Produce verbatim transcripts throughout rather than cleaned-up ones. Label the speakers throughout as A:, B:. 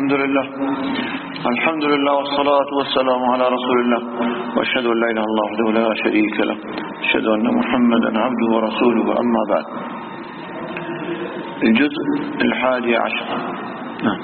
A: الحمد لله الحمد لله والصلاة والسلام على رسول الله وأشهد أن لا إله إلا الله وحده لا شريك له أشهد أن محمدا عبده ورسوله أما بعد. الجزء الحادي عشر. نعم.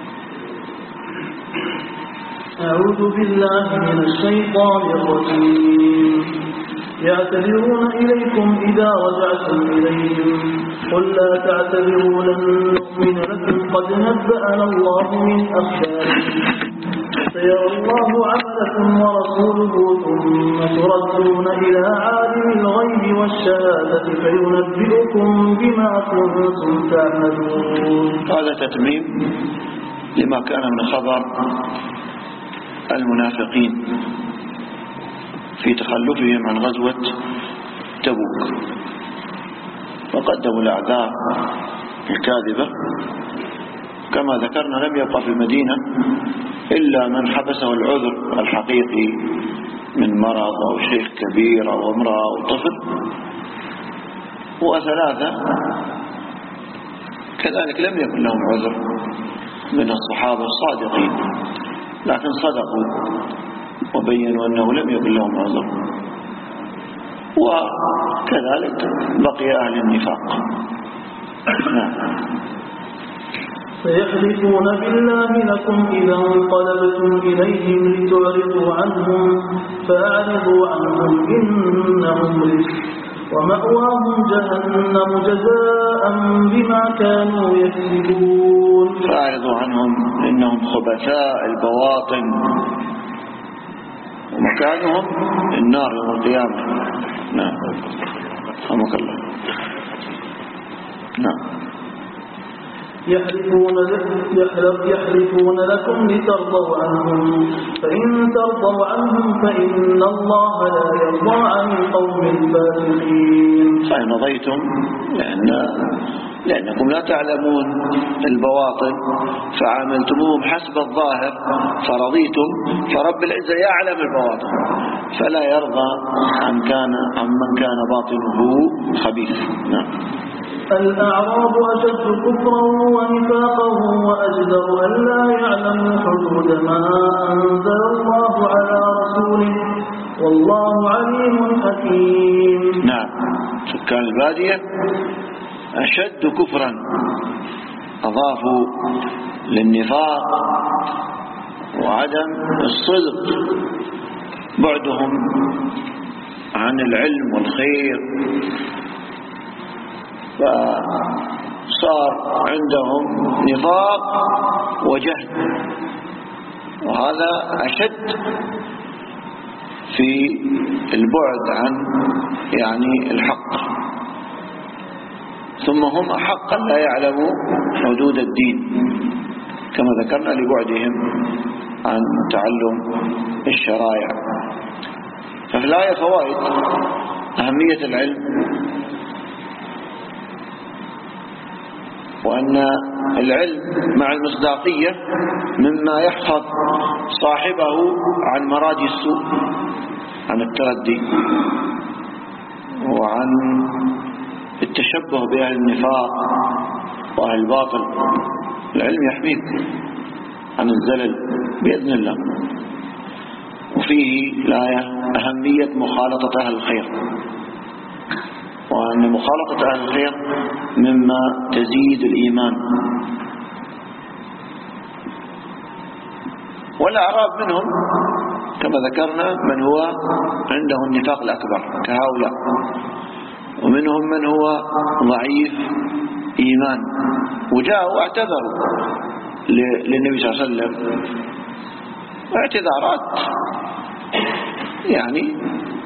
B: أعوذ بالله من الشيطان الرجيم. يعتذرون إليكم إذا رجعتم إليهم قل لا تعتذروا لن نؤمن لكم قد نبأنا الله من أخباركم سيرى الله عملكم ورسوله ثم تردون إلى عالم الغيب والشهادة فينبئكم بما كنتم تعملون.
A: هذا تتميم لما كان من خبر المنافقين في تخلفهم عن غزوة تبوك، وقدموا الأعذار الكاذبة. كما ذكرنا لم يبقى في المدينة إلا من حبسه العذر الحقيقي من مرض أو شيخ كبير أو امرأة أو طفل، وثلاثة كذلك لم يكن لهم عذر من الصحابة الصادقين، لكن صدقوا وبينوا أنه لم يكن لهم عذر. وكذلك بقي أهل النفاق. نعم.
B: سيحلفون بالله لكم إذا انقلبتم إليهم لتعرضوا عنهم فأعرضوا عنهم إنهم رجس ومأواهم جهنم جزاء بما كانوا يكسبون.
A: فأعرضوا عنهم إنهم خبثاء البواطن ومكانهم النار يوم القيامة. نعم. رحمك الله. نعم.
B: يحلفون يحلفون لكم لترضوا عنهم فإن ترضوا عنهم فإن الله لا يرضى عن القوم الفاسقين.
A: فإن رضيتم لأن لأنكم لا تعلمون البواطن فعاملتموهم حسب الظاهر فرضيتم، فرب العزة يعلم البواطن فلا يرضى عن كان عن من كان باطنه خبيث. نعم.
B: الأعراب أشد كفرا ونفاقا وأجدر أن لا يعلموا حدود ما أنزل الله على رسوله والله عليم حكيم.
A: نعم. سكان البادية أشد كفرا، أضافوا للنفاق وعدم الصدق بعدهم عن العلم والخير، فصار عندهم نفاق وجهل، وهذا أشد في البعد عن يعني الحق. ثم هم أحق لا يعلموا حدود الدين كما ذكرنا لبعدهم عن تعلم الشرائع. ففي الآية فوائد: أهمية العلم، وأن العلم مع المصداقية مما يحفظ صاحبه عن مراد السوء، عن التردي وعن التشبه بأهل النفاق وأهل الباطل. العلم يحميك عن الزلل بإذن الله. وفيه الآية أهمية مخالطة أهل الخير، وأن مخالطة أهل الخير مما تزيد الإيمان. والأعراب منهم كما ذكرنا من هو عنده النفاق الأكبر كهؤلاء، ومنهم من هو ضعيف إيمان، وجاءوا واعتذروا للنبي صلى الله عليه وسلم اعتذارات يعني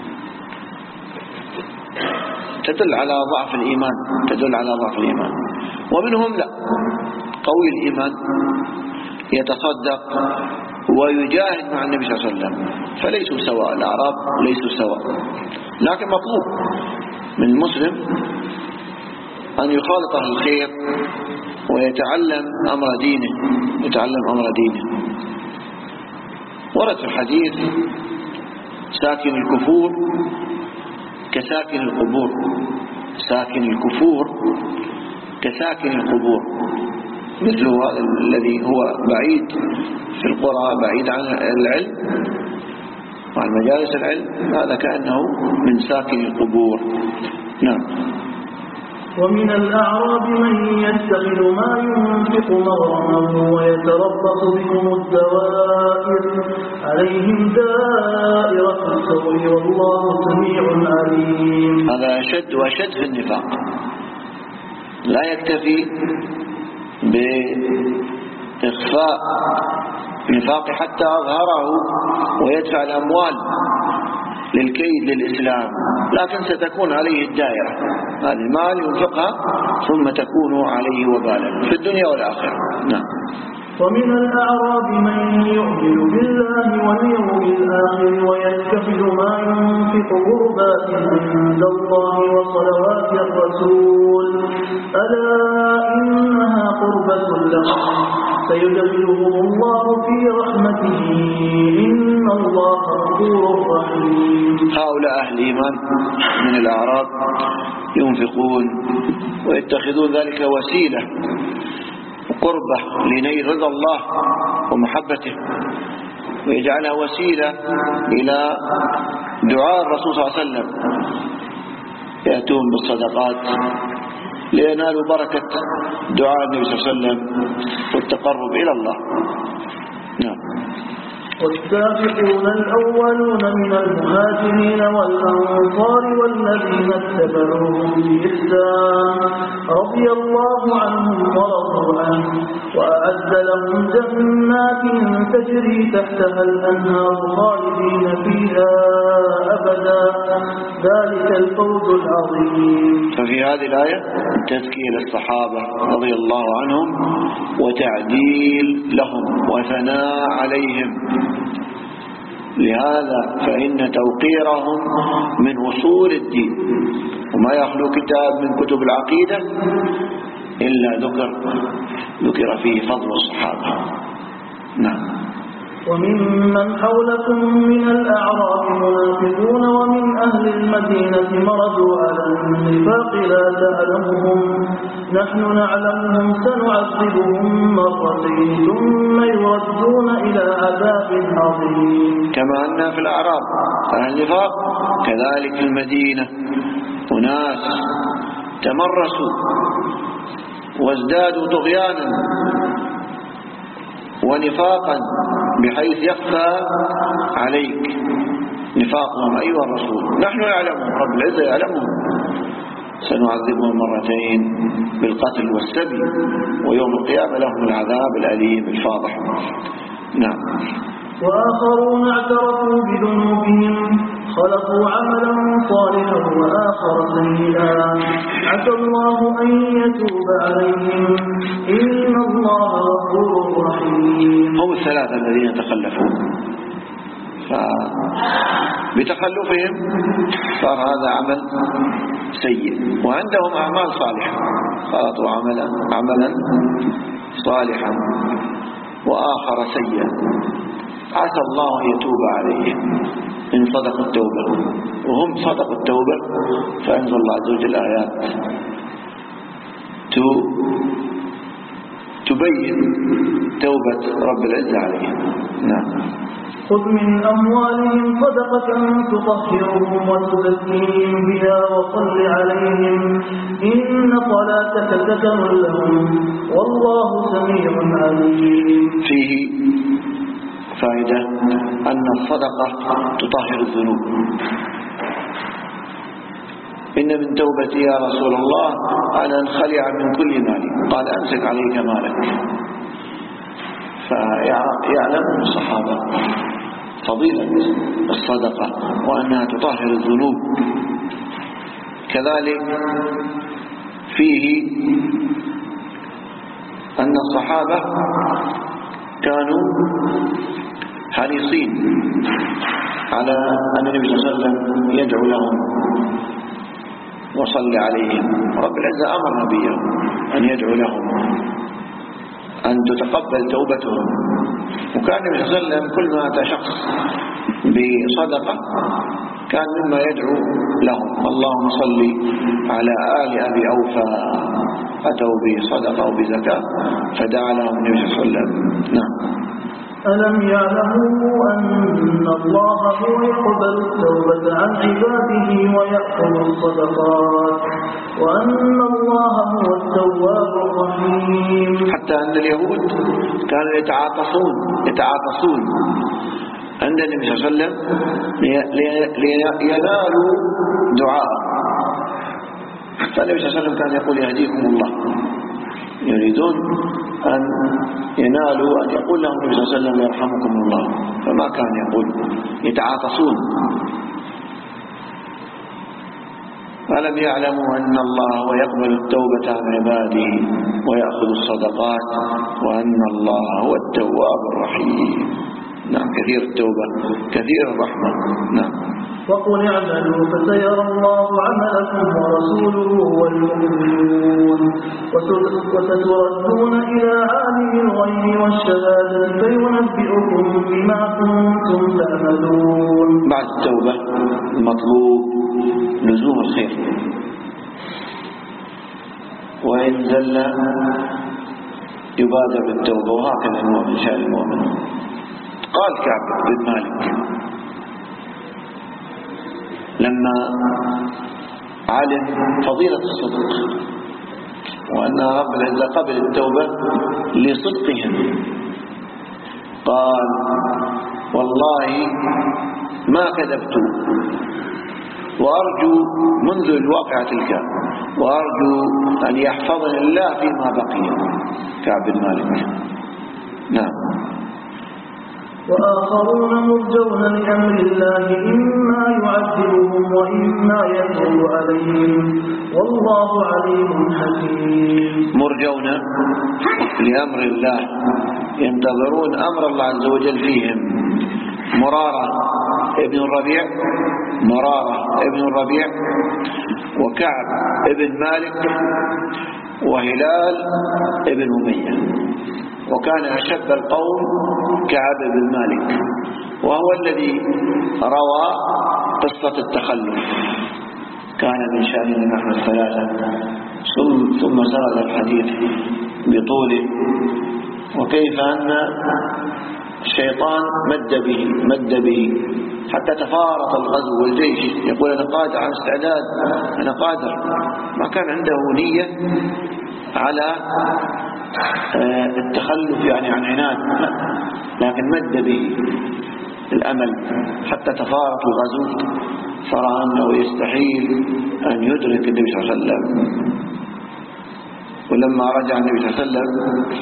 A: تدل على ضعف الإيمان تدل على ضعف الإيمان. ومنهم لا، قوي الإيمان يتصدق ويجاهد مع النبي صلى الله عليه وسلم، فليسوا سواء. الأعراب ليسوا سواء، لكن مطلوب من المسلم أن يخالط أهل الخير ويتعلم أمر دينه يتعلم أمر دينه. ورد في الحديث: ساكن الكفور كساكن القبور، ساكن الكفور كساكن القبور. مثل هذا الذي هو بعيد في القرى بعيد عن العلم وعن مجالس العلم، هذا كأنه من ساكن القبور. نعم.
B: ومن الأعراب من يتخذ ما ينفق مغرما ويتربص بكم الدوائر عليهم دائرة السوء والله سميع عليم.
A: هذا أشد وأشد في النفاق، لا يكتفي بإخفاء نفاق حتى أظهره ويدفع الأموال للكيد للإسلام، لكن ستكون عليه الدائرة، هذه المال ينفقها ثم تكون عليه وبالا في الدنيا والآخرة. نعم.
B: ومن الأعراب من يؤمن بالله واليوم الآخر ويتخذ ما ينفق قربات عند الله وصلوات الرسول ألا إنها قربة لهم سيدخلهم الله في رحمته إن الله غفور رحيم.
A: هؤلاء أهل الإيمان من الأعراب ينفقون ويتخذون ذلك وسيلة قربة لنيل رضا الله ومحبته، ويجعلها وسيلة إلى دعاء الرسول صلى الله عليه وسلم، يأتون بالصدقات لينالوا بركة دعاء النبي صلى الله عليه وسلم والتقرب إلى الله. نعم.
B: والسابقون الأولون من المهاجرين والأنصار والذين اتبعوهم بإحسان رضي الله عنهم ورضوا عنه وأعد لهم جنات تجري تحتها الأنهار خالدين فيها أبدا ذلك الفوز العظيم.
A: ففي هذه الآية تذكير للصحابة رضي الله عنهم وتعديل لهم وثناء عليهم، لهذا فإن توقيرهم من أصول الدين، وما يخلو كتاب من كتب العقيدة إلا ذكر ذكر فيه فضل الصحابة. نعم.
B: ومن حولكم من الأعراب منافقون ومن أهل المدينة مرضوا على النفاق لا تعلمهم نحن نعلمهم سنعذبهم مرتين ثم يردون إلى عذاب عظيم.
A: كما أن في الأعراب أهل النفاق كذلك في المدينة أناس تمرسوا وازدادوا طغيانا ونفاقا بحيث يخفى عليك نفاقهم أيها الرسول، نحن نعلمهم، رب العزة يعلمهم، سنعذبهم مرتين بالقتل والسبي ويوم القيامة لهم العذاب الأليم الفاضح. نعم.
B: وآخرون اعترفوا بذنوبهم خلقوا عملا صالحا وآخر سيئا عسى الله أن يتوب عليهم إن الله غفور رحيم.
A: هم الثلاثة الذين تخلفوا، فبتخلفهم صار هذا عمل سيء، وعندهم أعمال صالحة خلطوا عملا عملا صالحا وآخر سيئا عسى الله أن يتوب عليهم إن صدقوا التوبة، وهم صدقوا التوبة فأنزل الله عز وجل آيات تبين توبة رب العزة عليهم. نعم.
B: خذ من أموالهم صدقة تطهرهم وتزكيهم بها وصل عليهم إن صلاتك سكن لهم والله سميع عليم.
A: فيه فائدة أن الصدقة تطهر الذنوب. إن من توبتي يا رسول الله أن أنخلع من كل مالي، قال أمسك عليك مالك. فيعلم الصحابة فضيلة الصدقة وأنها تطهر الذنوب. كذلك فيه أن الصحابة كانوا حريصين على أن النبي صلى الله عليه وسلم يدعو لهم وصلى عليهم، رب العزة أمر نبيه أن يدعو لهم أن تتقبل توبتهم، وكان النبي صلى الله عليه وسلم كل ما أتى شخص بصدقة كان مما يدعو لهم اللهم صل على آل أبي أوفى أتوا بصدقة أو بزكاة فدعا لهم النبي صلى الله عليه وسلم. نعم.
B: ألم يعلموا أن الله هو يقبل التوبة عن عباده ويأخذ الصدقات وأن الله هو التواب الرحيم.
A: حتى أن اليهود كانوا يتعاطفون يتعاطفون عند النبي صلى الله عليه وسلم لينالوا دعاء، فالنبي صلى الله عليه وسلم كان يقول يهديكم الله، يريدون أن ينالوا أن يقول لهم النبي صلى الله عليه وسلم يرحمكم الله، فما كان يقول، يتعاطفون. ألم يعلموا أن الله هو يقبل التوبة عن عباده ويأخذ الصدقات وأن الله هو التواب الرحيم. نعم، كثير التوبة كثير الرحمة. نعم.
B: وقل اعملوا فسيرى الله عملكم ورسوله والمؤمنون وستردون إلى عالم الغيب والشهادة فينبئكم بما كنتم تعملون.
A: بعد التوبة المطلوب لزوم الخير، وإن زل يبادر بالتوبة، وهكذا هو من شأن المؤمن. قال كعب بن مالك لما علم فضيلة الصدق وأن رب العزة قبل التوبة لصدقهم، قال والله ما كذبت، وأرجو منذ الواقعة تلك وأرجو أن يحفظني الله فيما بقي. كعب بن مالك. نعم.
B: وآخرون مرجون لأمر الله إما يعذبهم وإما يتوب عليهم والله عليم حكيم.
A: مرجون لأمر الله، ينتظرون أمر الله عز وجل فيهم. مرارة ابن الربيع مرارة ابن الربيع وكعب ابن مالك وهلال ابن أمية. وكان أشد القوم كعب بن مالك، وهو الذي روى قصة التخلف. كان من شأننا نحن الثلاثة، ثم سرد الحديث بطوله، وكيف أن الشيطان مد به مد به حتى تفارق الغزو والجيش، يقول أنا قادر على استعداد، أنا قادر. ما كان عنده نية على التخلف يعني عن عناد، لكن مد به الأمل حتى تفارق الغزو، فرأى أنه يستحيل أن يدرك النبي صلى الله عليه وسلم. ولما رجع النبي صلى الله عليه وسلم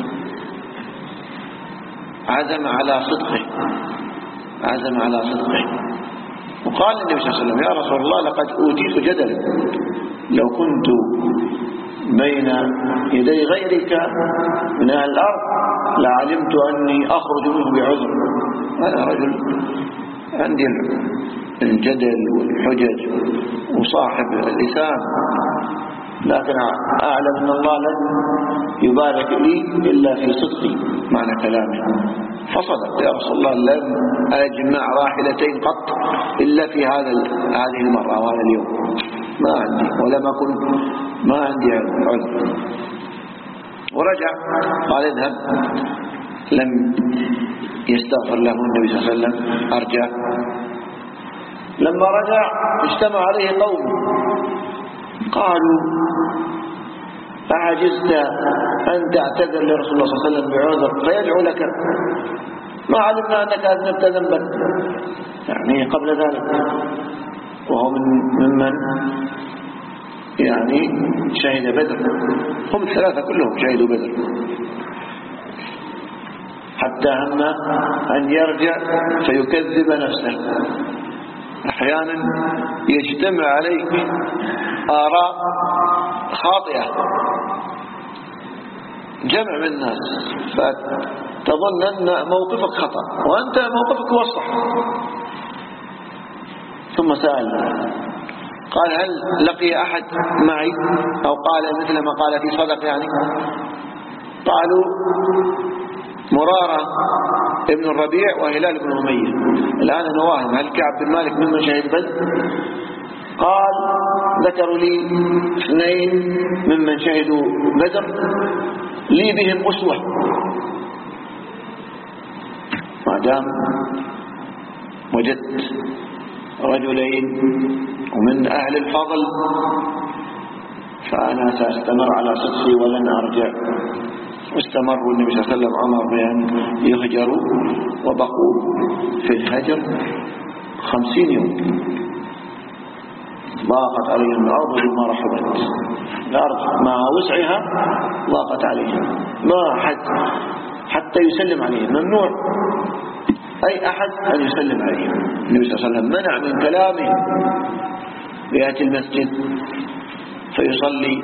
A: عزم على صدقه عزم على صدقه وقال النبي صلى الله عليه وسلم يا رسول الله لقد أوتيت جدلا، لو كنت بين يدي غيرك من أهل الأرض لعلمت أني أخرج منه بعذر. أنا رجل عندي الجدل والحجج وصاحب اللسان، لكن أعلم أن الله لن يبارك لي إلا في صدقي معنى كلامه. فصدق يا رسول الله، لم أجمع راحلتين قط إلا في هذا هذه المرة وهذا اليوم، ما عندي ولم أكن ما عندي عذر. ورجع قال اذهب، لم يستغفر له النبي صلى الله عليه وسلم، أرجع. لما رجع اجتمع عليه قوم قالوا أعجزت أن تعتذر لرسول الله صلى الله عليه وسلم بعذر فيدعو لك، ما علمنا أنك أذنبت ذنبا، يعني قبل ذلك. وهو من ممن يعني شهد بدر، هم الثلاثة كلهم شهدوا بدر، حتى هم أن يرجع فيكذب نفسه. أحيانا يجتمع عليك آراء خاطئة، جمع من الناس، فتظن أن موقفك خطأ وأنت موقفك هو الصح. ثم سأل قال هل لقي أحد معي أو قال مثل ما قال في صدق يعني؟ قالوا مرارة ابن الربيع وهلال بن أمية. الآن أنا واهم هل كعب بن مالك ممن شهد بدر؟ قال ذكروا لي اثنين ممن شهدوا بدر لي بهم أسوة، ما دام وجدت رجلين ومن أهل الفضل فأنا سأستمر على صدقي ولن أرجع. واستمروا النبي صلى الله عليه وسلم أمر بأن يهجروا، وبقوا في الهجر خمسين يوم. ضاقت عليهم الأرض بما رحبت، الأرض مع وسعها ضاقت عليهم، ما أحد حتى يسلم عليهم، ممنوع أي أحد أن يسلم عليهم. النبي صلى الله عليه وسلم منع من كلامه، يأتي المسجد فيصلي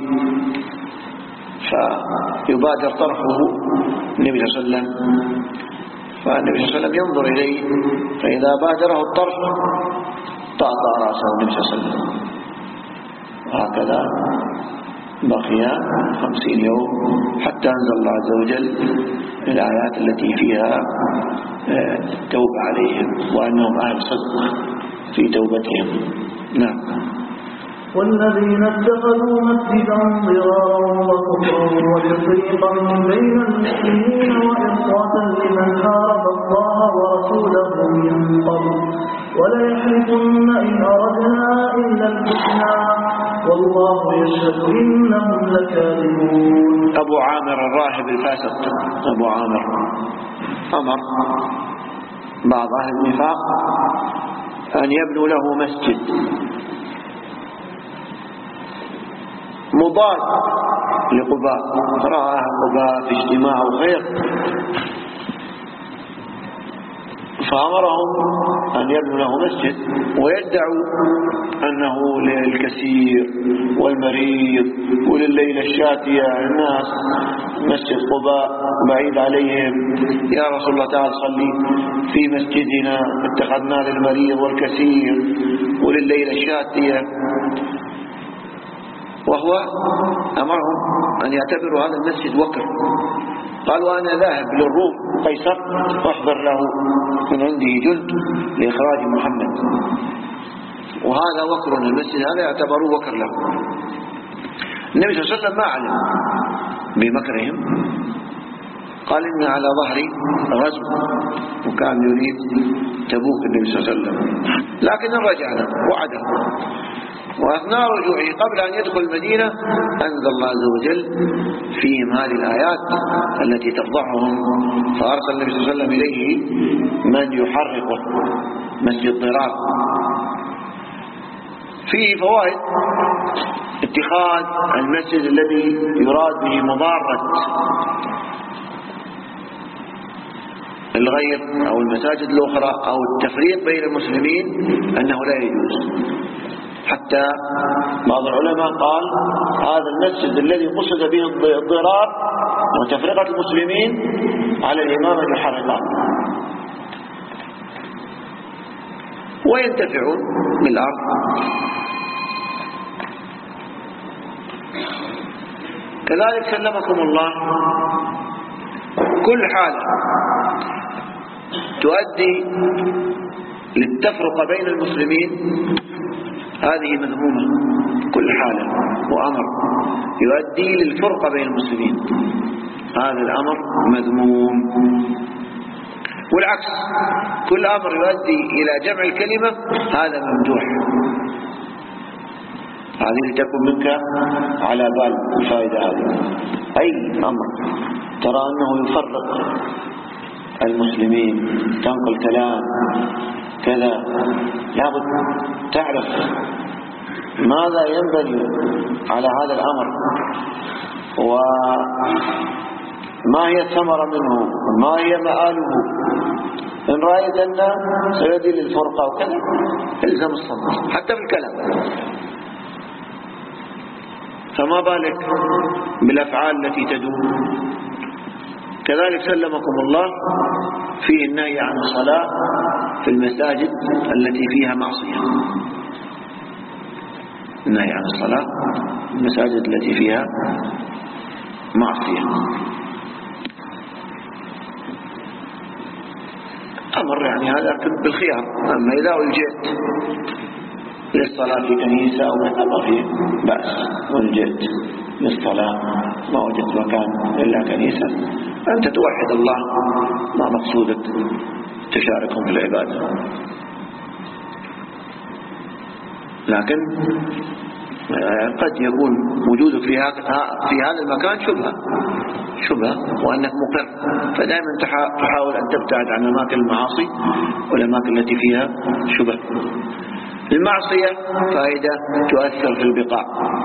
A: فيبادر طرفه النبي صلى الله عليه وسلم، فالنبي صلى الله عليه وسلم ينظر إليه، فإذا بادره الطرف طأطأ رأسه النبي صلى الله عليه وسلم. وهكذا بقي خمسين يوم حتى أنزل الله عز وجل الآيات التي فيها التوبة عليهم وأنهم أهل صدق في توبتهم. نعم.
B: والذين اتخذوا مسجدا ضرارا وكفرا وتفريقا بين المسلمين وإرصادا لمن حارب الله ورسوله من قبل وليحلفن إن أردنا إلا الحسنى والله يشهد إنهم لكاذبون.
A: أبو عامر الراهب الفاسق أبو عامر أمر بعض أهل النفاق أن يبنوا له مسجد مضاد لقباء، رأى قباء في اجتماع وغير، فأمرهم أن يبنوا له مسجد ويدعوا أنه للكثير والمريض ولليلة الشاتية الناس. مسجد قباء بعيد عليهم، يا رسول الله تعالى صلي في مسجدنا اتخذنا للمريض والكثير ولليلة الشاتية. وهو أمرهم أن يعتبروا هذا المسجد وكر. قالوا أنا ذاهب للروم قيصر واحضر له من عنده جند لإخراج محمد، وهذا وكر، المسجد هذا يعتبروه وكر له. النبي صلى الله عليه وسلم ما علم بمكرهم، قال إن على ظهري غزو، وكان يريد تبوك النبي صلى الله عليه وسلم، لكن رجعنا وعده. وأثناء رجوعه قبل أن يدخل المدينة أنزل الله عز وجل فيهم هذه الآيات التي تفضحهم، فأرسل النبي صلى الله عليه وسلم إليه من يحرقه، مسجد ضرار. فيه فوائد: اتخاذ المسجد الذي يراد به مضارة الغير أو المساجد الأخرى أو التفريق بين المسلمين أنه لا يجوز. حتى بعض العلماء قال هذا المسجد الذي قصد به الضرار وتفرقة المسلمين على الإمام أن يحرقه وينتفعون بالأرض. كذلك سلمكم الله كل حالة تؤدي للتفرقة بين المسلمين هذه مذمومة، كل حالة وأمر يؤدي للفرقة بين المسلمين هذا الأمر مذموم. والعكس، كل أمر يؤدي إلى جمع الكلمة هذا ممدوح. هذه لتكن منك على بال الفائدة هذه. أي أمر ترى أنه يفرق المسلمين، تنقل كلام كذا، لابد تعرف ماذا ينبني على هذا الأمر وما هي الثمرة منه وما هي مآله. إن رأيت أنه سيؤدي للفرقة وكذا الزم الصمت حتى في الكلام، فما بالك بالأفعال التي تدوم. كذلك سلمكم الله فيه النهي عن الصلاة في المساجد التي فيها معصية، النهي عن الصلاة في المساجد التي فيها معصية. أمر يعني هذا بالخيار، أما إذا وجدت للصلاة في كنيسة أو ما في بأس، وجدت للصلاة ما وجدت مكان إلا كنيسة أنت توحد الله، ما مقصودك تشاركهم في العبادة. لكن قد يكون وجودك في في هذا المكان شبهة شبهة وأنك مقر، فدائما تحاول أن تبتعد عن أماكن المعاصي والأماكن التي فيها شبهة. المعصية فائدة تؤثر في البقاع،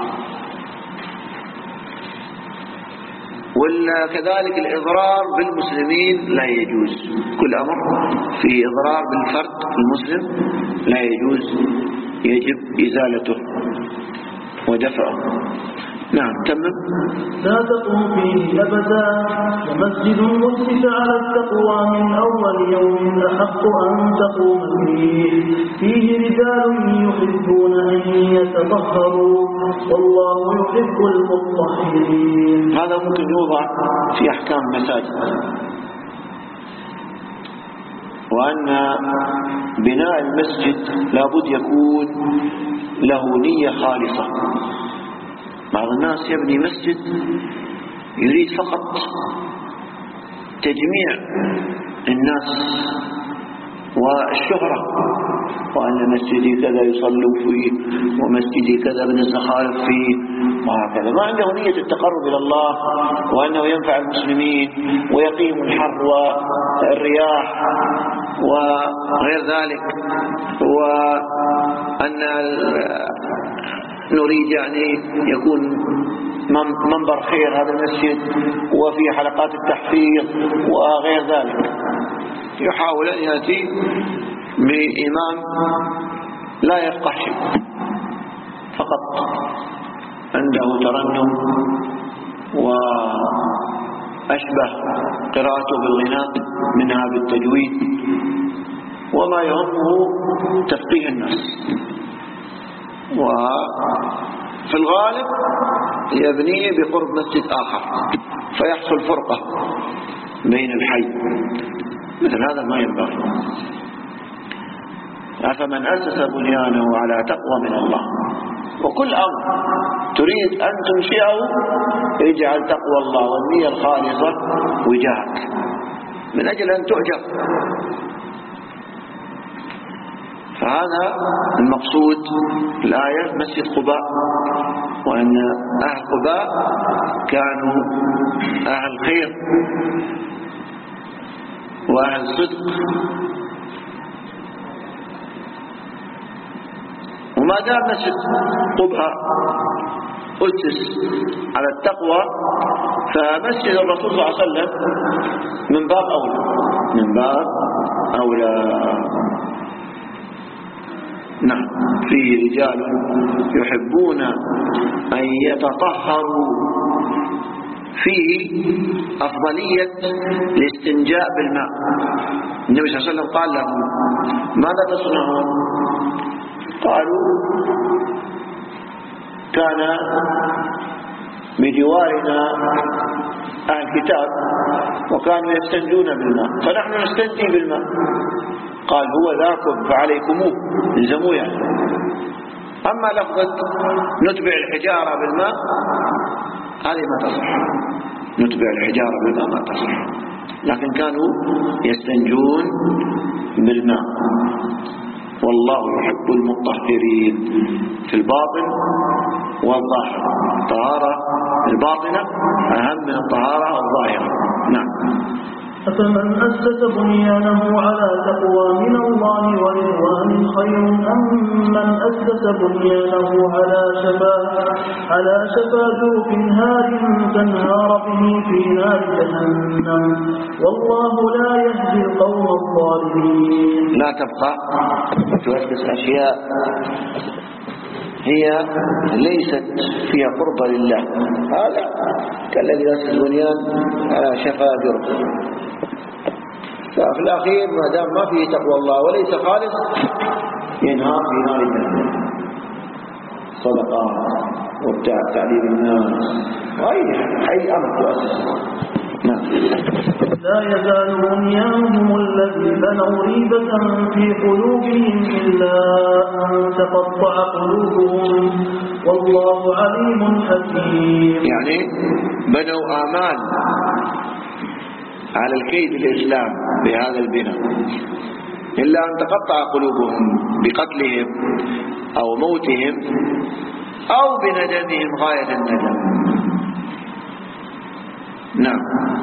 A: وكذلك الإضرار بالمسلمين لا يجوز، كل أمر فيه إضرار بالفرد المسلم لا يجوز، يجب إزالته ودفعه. نعم تمام.
B: لا تقم فيه أبدا، ومسجد مسجد على التقوى من أول يوم أحق أن تقوم فيه، فيه رجال يحبون أن يتطهروا والله يحب المطهرين.
A: هذا ممكن يوضع في أحكام المساجد، وأن بناء المسجد لابد يكون له نية خالصة. بعض الناس يبني مسجد يريد فقط تجميع الناس والشهرة، وأن مسجدي كذا يصلوا فيه ومسجدي كذا ابن الزخارف فيه وهكذا، ما عنده نية التقرب إلى الله وأنه ينفع المسلمين ويقيم الحر والرياح وغير ذلك، وأن نريد يعني يكون منبر خير هذا المسجد وفي حلقات التحفيظ وغير ذلك. يحاول أن يأتي بإمام لا يفقه شيء، فقط عنده ترنم وأشبه قراءته بالغناء منها بالتجويد، وما يهمه تفقيه الناس. وفي الغالب يبنيه بقرب مسجد آخر فيحصل فرقة بين الحي، مثل هذا ما ينبغي. أفمن أسس بنيانه على تقوى من الله، وكل أمر تريد أن تنشئه اجعل تقوى الله والنية الخالصة وجهك من أجل أن تؤجر. فهذا المقصود الآية مسجد قباء، وأن أهل قباء كانوا أهل خير وأهل صدق، وما دام مسجد قباء أسس على التقوى فمسجد الرسول صلى الله عليه وسلم من باب أولى من باب أولى. نعم. فيه رجال يحبون أن يتطهروا، فيه أفضلية الاستنجاء بالماء. النبي صلى الله عليه وسلم قال لهم ماذا تصنعون؟ قالوا كان بجوارنا أهل كتاب وكانوا يستنجون بالماء فنحن نستنجي بالماء. قال هو ذاكم فعليكموه، الزموه يعني. أما لفظة نتبع الحجارة بالماء هذه ما تصح، نتبع الحجارة بالماء ما تصح، لكن كانوا يستنجون بالماء. والله يحب المطهرين في الباطن والظاهر. الطهارة الباطنة أهم من الطهارة الظاهرة. نعم.
B: أفمن أسس بنيانه على تقوى من الله ورضوان خير أم من أسس بنيانه على شفا على شفا جرف هار فانهار به في نار جهنم والله لا يهدي القوم الظالمين.
A: لا تبقى تؤسس أشياء هي ليست فيها قربة لله، هذا كالذي يؤسس بنيان على شفا جرف، ففي الأخير ما دام ما فيه تقوى الله وليس خالص ينهار في نار جهنم. صدقات وابتاع تعليم الناس وأي أي أمر تؤسس نعم.
B: لا يزال بنيانهم الذي بنوا ريبة في قلوبهم إلا أن تقطع قلوبهم والله عليم حكيم.
A: يعني بنوا آمال على الكيد الإسلام بهذا البناء إلا أن تقطع قلوبهم بقتلهم أو موتهم أو بندمهم غاية الندم. نعم.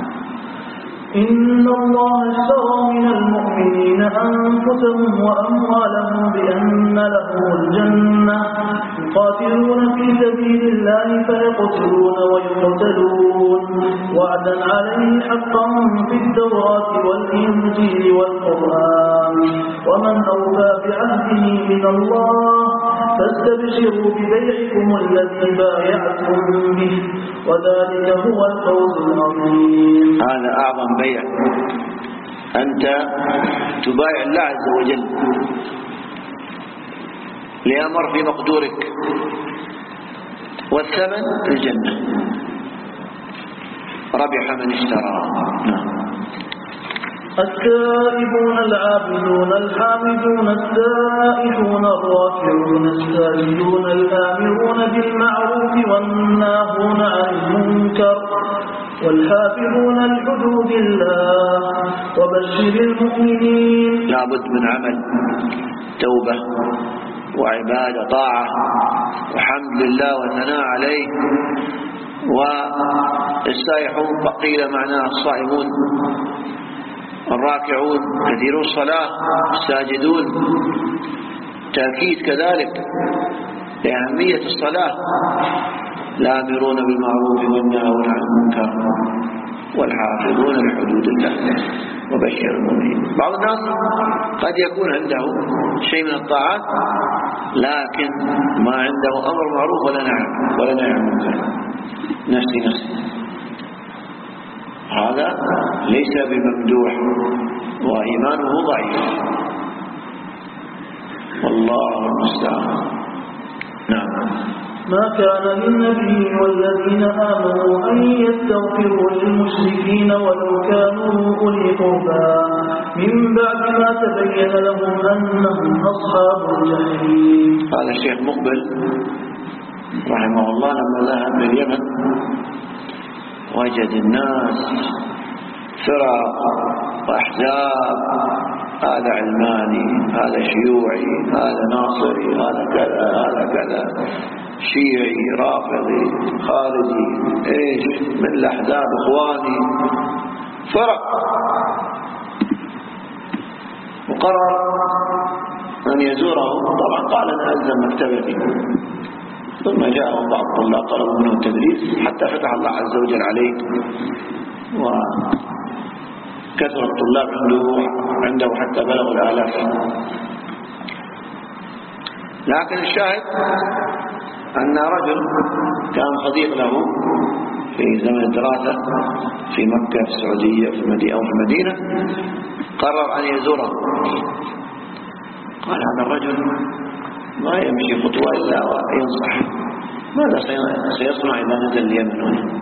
B: إن الله اشترى من المؤمنين أنفسهم وأموالهم بأن لهم الجنة يقاتلون في سبيل الله فيقتلون ويقتلون وعدا عليه حقا في التوراة والإنجيل والقرآن ومن أوفى بعهده من الله فاستبشروا ببيعكم الذي بايعتم به وذلك هو الفوز العظيم.
A: هذا أعظم بيع، أنت تبايع الله عز وجل لأمر في مقدورك والثمن الجنة. ربح من اشترى. نعم.
B: التائبون العابدون الحامدون السائحون الراكعون الساجدون الآمرون بالمعروف والناهون عن المنكر والحافظون لحدود الله وبشر المؤمنين.
A: لابد من عمل توبة وعبادة طاعة وحمد لله وثناء عليه. والسائحون قيل معناه الصائمون، الراكعون كثيرو الصلاة، الساجدون تأكيد كذلك لأهمية الصلاة. الآمرون بالمعروف والناهون عن المنكر والحافظون لحدود الله وبشر المؤمنين. بعض الناس قد يكون عنده شيء من الطاعات لكن ما عنده أمر معروف ولا نهي ولا نهي عن المنكر، نفسي نفسي، هذا ليس بممدوح وإيمانه ضعيف والله المستعان. نعم.
B: ما كان للنبي والذين آمنوا أن يستغفروا للمشركين ولو كانوا أولي قربى من بعد ما تبين لهم أنهم أصحاب الجحيم.
A: هذا الشيخ مقبل رحمه الله لما ذهب لليمن وجد الناس فرق وأحزاب، هذا علماني، هذا شيوعي، هذا ناصري، هذا كذا، هذا كذا، شيعي، رافضي، خارجي، ايش من الأحزاب، اخواني، فرق. وقرر أن يزورهم. طبعا قال أنا ألزم مكتبتي. ثم جاءهم بعض الطلاب طلبوا منه التدريس حتى فتح الله عز وجل عليه وكثر الطلاب عنده عنده حتى بلغوا الآلاف. لكن الشاهد أن رجل كان صديق له في زمن الدراسة في مكة في السعودية في المدينة أو في المدينة قرر أن يزوره. قال هذا الرجل ما يمشي خطوة إلا وينصح، ماذا سيصنع إذا نزل اليمن هنا؟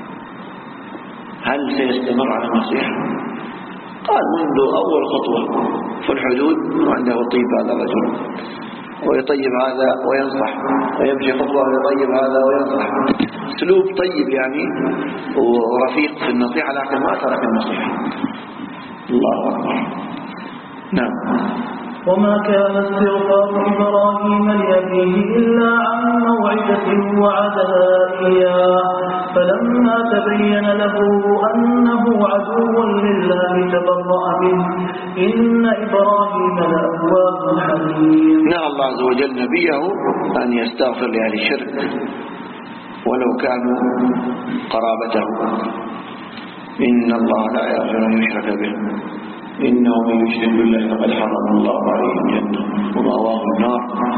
A: هل سيستمر على النصيحة؟ قال منذ أول خطوة في الحدود وعنده طيب هذا الرجل ويطيب هذا وينصح، ويمشي خطوة ويطيب هذا وينصح، اسلوب طيب يعني ورفيق في النصيحة لكن ما ترك النصيحة. الله أكبر. نعم.
B: وما كان استغفار إبراهيم لأبيه إلا عن موعدة وعدها إياه فلما تبين له أنه عدو لله تبرأ منه إن إبراهيم لأواه حليم.
A: نهى الله عز وجل نبيه أن يستغفر لأهل الشرك ولو كانوا قرابته. إن الله لا يغفر أن يشرك به إنه من يشرك بالله فقد حرم الله عليه الجنة ومأواه النار.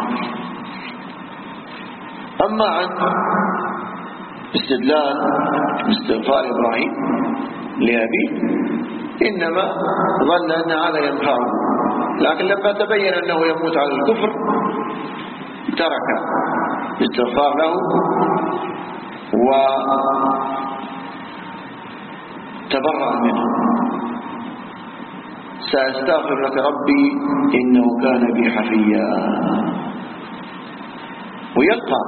A: أما عن استدلال استغفار إبراهيم لأبيه إنما ظن أن هذا ينفعه، لكن لما تبين أنه يموت على الكفر ترك الاستغفار له تبرأ منه. سأستغفر لك ربي إنه كان بي حفيا. ويلقى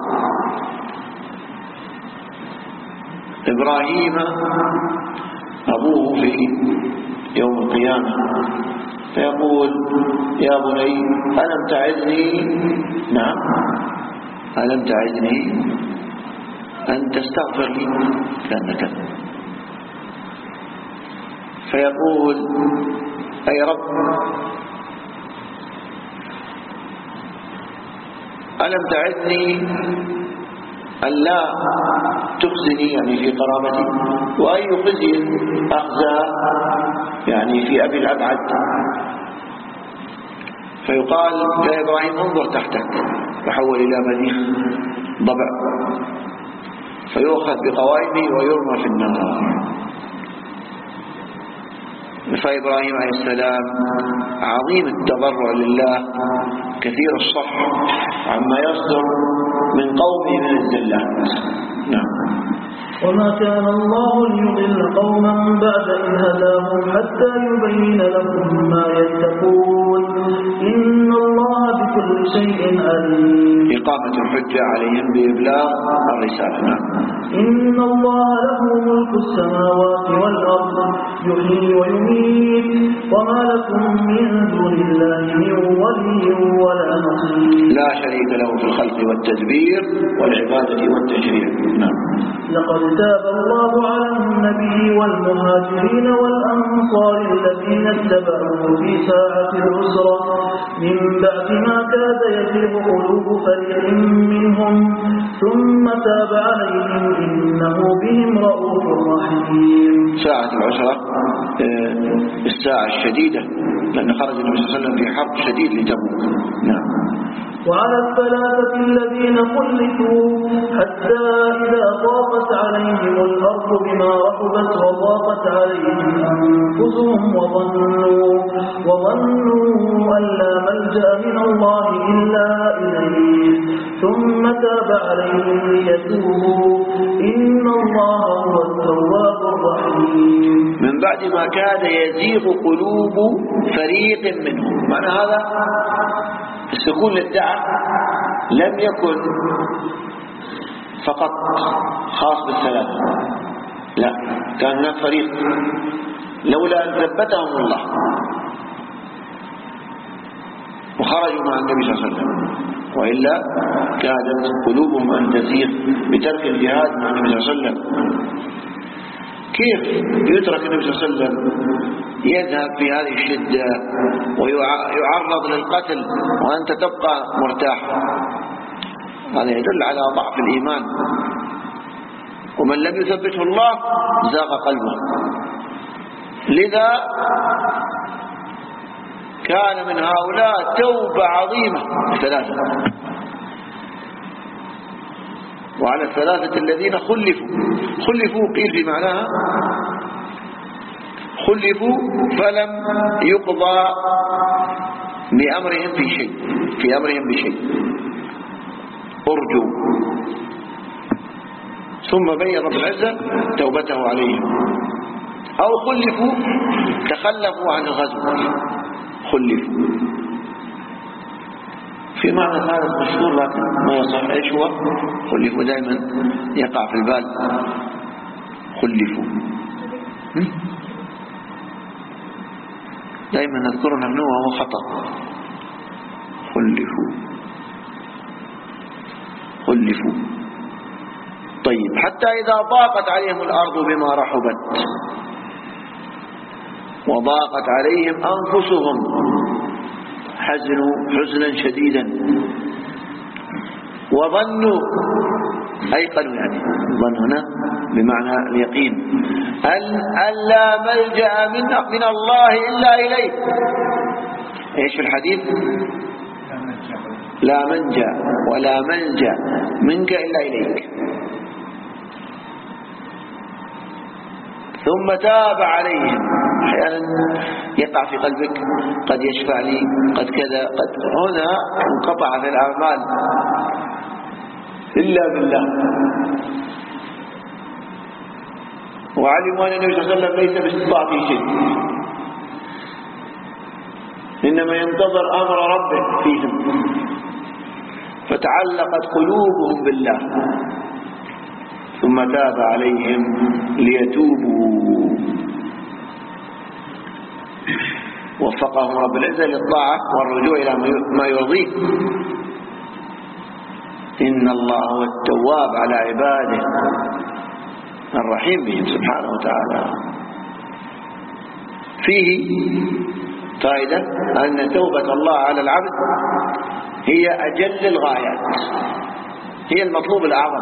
A: إبراهيم أبوه في يوم القيامة فيقول يا بني ألم تعدني؟ نعم ألم تعدني أن تستغفر لي؟ كأنك. فيقول أي رب ألم تعدني ألا تخزني يعني في قرابتي، وأي خزي أخزى يعني في أبي الأبعد. فيقال يا إبراهيم انظر تحتك، فحول إلى منيخ ضبع فيؤخذ بقوائمه ويرمى في النار. فإبراهيم عليه السلام عظيم التضرع لله، كثير الصفح عما يصدر من قومه من الزلات. نعم.
B: وما كان الله ليضل قوما بعد إذ هداهم حتى يبين لهم ما يتقون إن الله بكل شيء عليم.
A: إقامة الحجة عليهم بإبلاغ الرسالة.
B: إن الله له ملك السماوات والأرض يحيي ويميت وما لكم من دون الله من ولي ولا نصير.
A: لا شريك له في الخلق والتدبير والعبادة والتشريع. نعم.
B: لقد تاب الله على النبي والمهاجرين والأنصار الذين اتبعوه في ساعة العسرة من بعد ما كاد يزيغ قلوب فريق منهم ثم تاب عليهم إنه بهم رؤوف رحيم.
A: ساعة العسرة الساعة الشديدة، لأن خرج النبي صلى الله عليه وسلم في حرب شديد لتبوك. نعم.
B: وعلى الثلاثة الذين خلفوا حتى إذا ضاقت عليهم الأرض بما رحبت وضاقت عليهم أنفسهم وظنوا, وظنوا أن لا ملجأ من الله إلا إليه ثم تاب عليهم ليتوبوا إن الله هو التواب الرحيم.
A: من بعد ما كاد يزيغ قلوب فريق منهم. معنى هذا السكون للدعاء لم يكن فقط خاص بالثلاثة، لا، كان هناك فريق لولا أن ثبتهم الله وخرجوا مع النبي صلى الله عليه وسلم، وإلا كادت قلوبهم أن تزيغ بترك الجهاد مع النبي صلى الله عليه وسلم. كيف يترك النبي صلى الله عليه وسلم يذهب في هذه الشدة ويعرض للقتل وأنت تبقى مرتاح؟ هذا يدل على ضعف الإيمان، ومن لم يثبته الله زاغ قلبه. لذا كان من هؤلاء توبة عظيمة ثلاثة، وعلى الثلاثة الذين خلفوا. خلفوا قيل في معناها خلفوا فلم يقضى بأمرهم في شيء في أمرهم بشيء، أرجوا. ثم بين رب العزة توبته عليهم. أو خلفوا تخلفوا عن الغزو، خلفوا في معنى ثالث مشهور لكن ما يصح. ايش هو؟ خلفوا دائما يقع في البال. خلفوا دائما نذكر نحن وهو خطأ. خلفوا خلفوا طيب. حتى إذا ضاقت عليهم الأرض بما رحبت وضاقت عليهم أنفسهم، حزنوا حزنا شديدا، وظنوا أيقنوا، يعني ظنوا هنا بمعنى اليقين، أن لا ملجأ من, من الله إلا إليه. إيش في الحديث؟ لا منجأ ولا ملجأ منك إلا إليك. ثم تاب عليهم. أحيانا يقع في قلبك قد يشفع لي قد كذا قد هنا انقطع في الأعمال إلا بالله. وعلموا أن النبي صلى الله عليه وسلم ليس باستطاعته شيء، إنما ينتظر أمر ربه فيهم، فتعلقت قلوبهم بالله ثم تاب عليهم ليتوبوا. وفقهم رب العزة للطاعة والرجوع إلى ما يرضيه. إن الله هو التواب على عباده الرحيم بهم سبحانه وتعالى. فيه فائدة أن توبة الله على العبد هي أجل الغايات، هي المطلوب الأعظم.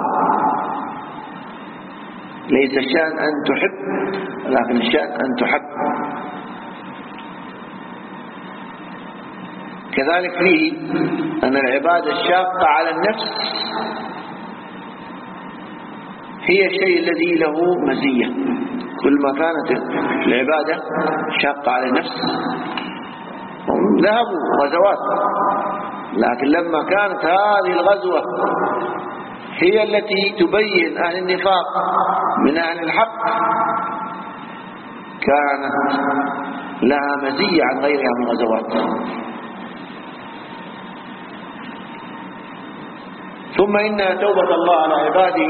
A: ليس الشأن أن تحب، لكن الشأن أن تحب. كذلك فيه أن العبادة الشاقة على النفس هي الشيء الذي له مزية. كل ما كانت العبادة شاقة على النفس، هم ذهبوا غزوات، لكن لما كانت هذه الغزوة هي التي تبين أهل النفاق من أهل الحق كانت لها مزية عن غيرها من الغزوات. ثم إن توبة الله على عباده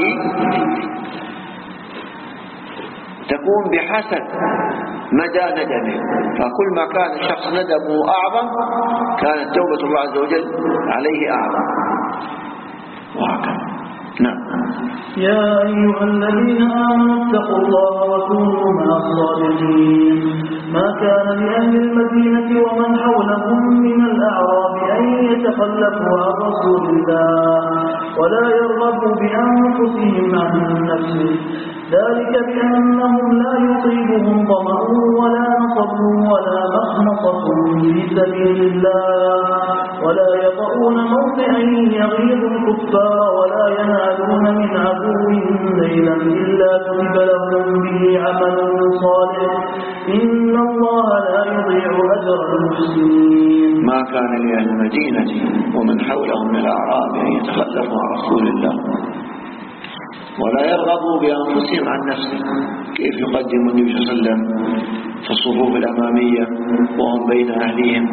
A: تكون بحسب مدى ندمه، فكل ما كان الشخص ندمه أعظم كانت توبة الله عز وجل عليه أعظم، وهكذا. نعم.
B: يا أيها الذين آمنوا اتقوا الله وكونوا مع الصادقين. ما كان لأهل المدينة ومن حولهم من الأعراب أن يتخلفوا عن رسول الله ولا يرغبوا بأنفسهم عن نفسه، ذلك بأنهم لا يصيبهم ظمأ ولا نصب ولا مخمصة في سبيل الله ولا يطؤون موطئا يغيظ الكفار ولا ينالون من عدو نيلا إلا كتب لهم به عمل صالح إن الله لا يضيع أجر المحسنين.
A: ما كان لأهل المدينة ومن حولهم من الأعراب أن يتخلفوا عن رسول الله ولا يرغبوا بأنفسهم عن نفسه. كيف يقدم النبي صلى الله عليه وسلم في الصفوف الأمامية وهم بين أهلهم؟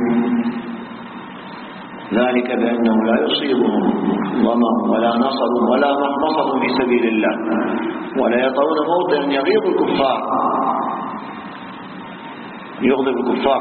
A: ذلك بأنه لا يصيبهم ظمأ ولا نصب ولا مخمصة في سبيل الله ولا يطؤون موطئا يغيظ الكفار، يغضب الكفار،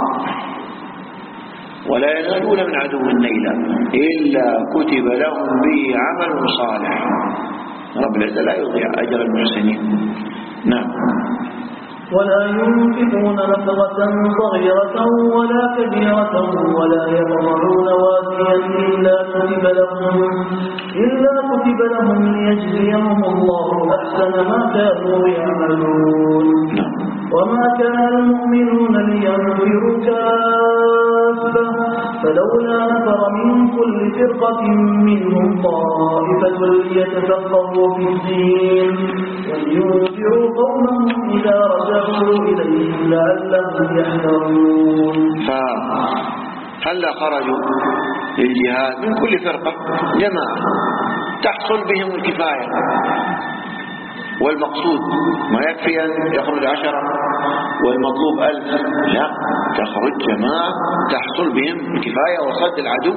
A: ولا ينالون من عدو نيلا إلا كتب لهم به عمل صالح. رب العزة لا يضيع أجر المحسنين. نعم.
B: ولا ينفقون نفقة صغيرة ولا كبيرة ولا يقطعون واديا إلا كتب لهم إلا كتب لهم ليجزيهم الله أحسن ما كانوا يعملون. وما كان المؤمنون لينفروا كافة فلولا نفر من كل فرقة منهم طائفة ليتفقهوا في الدين ولينذروا قومهم إذا رجعوا إليهم لعلهم يحذرون.
A: فهلا خرجوا للجهاد من كل فرقة جماعة تحصل بهم الكفاية، والمقصود ما يكفي أن يخرج عشرة والمطلوب ألف، لا، تخرج جماعة تحصل بهم الكفاية وصد العدو.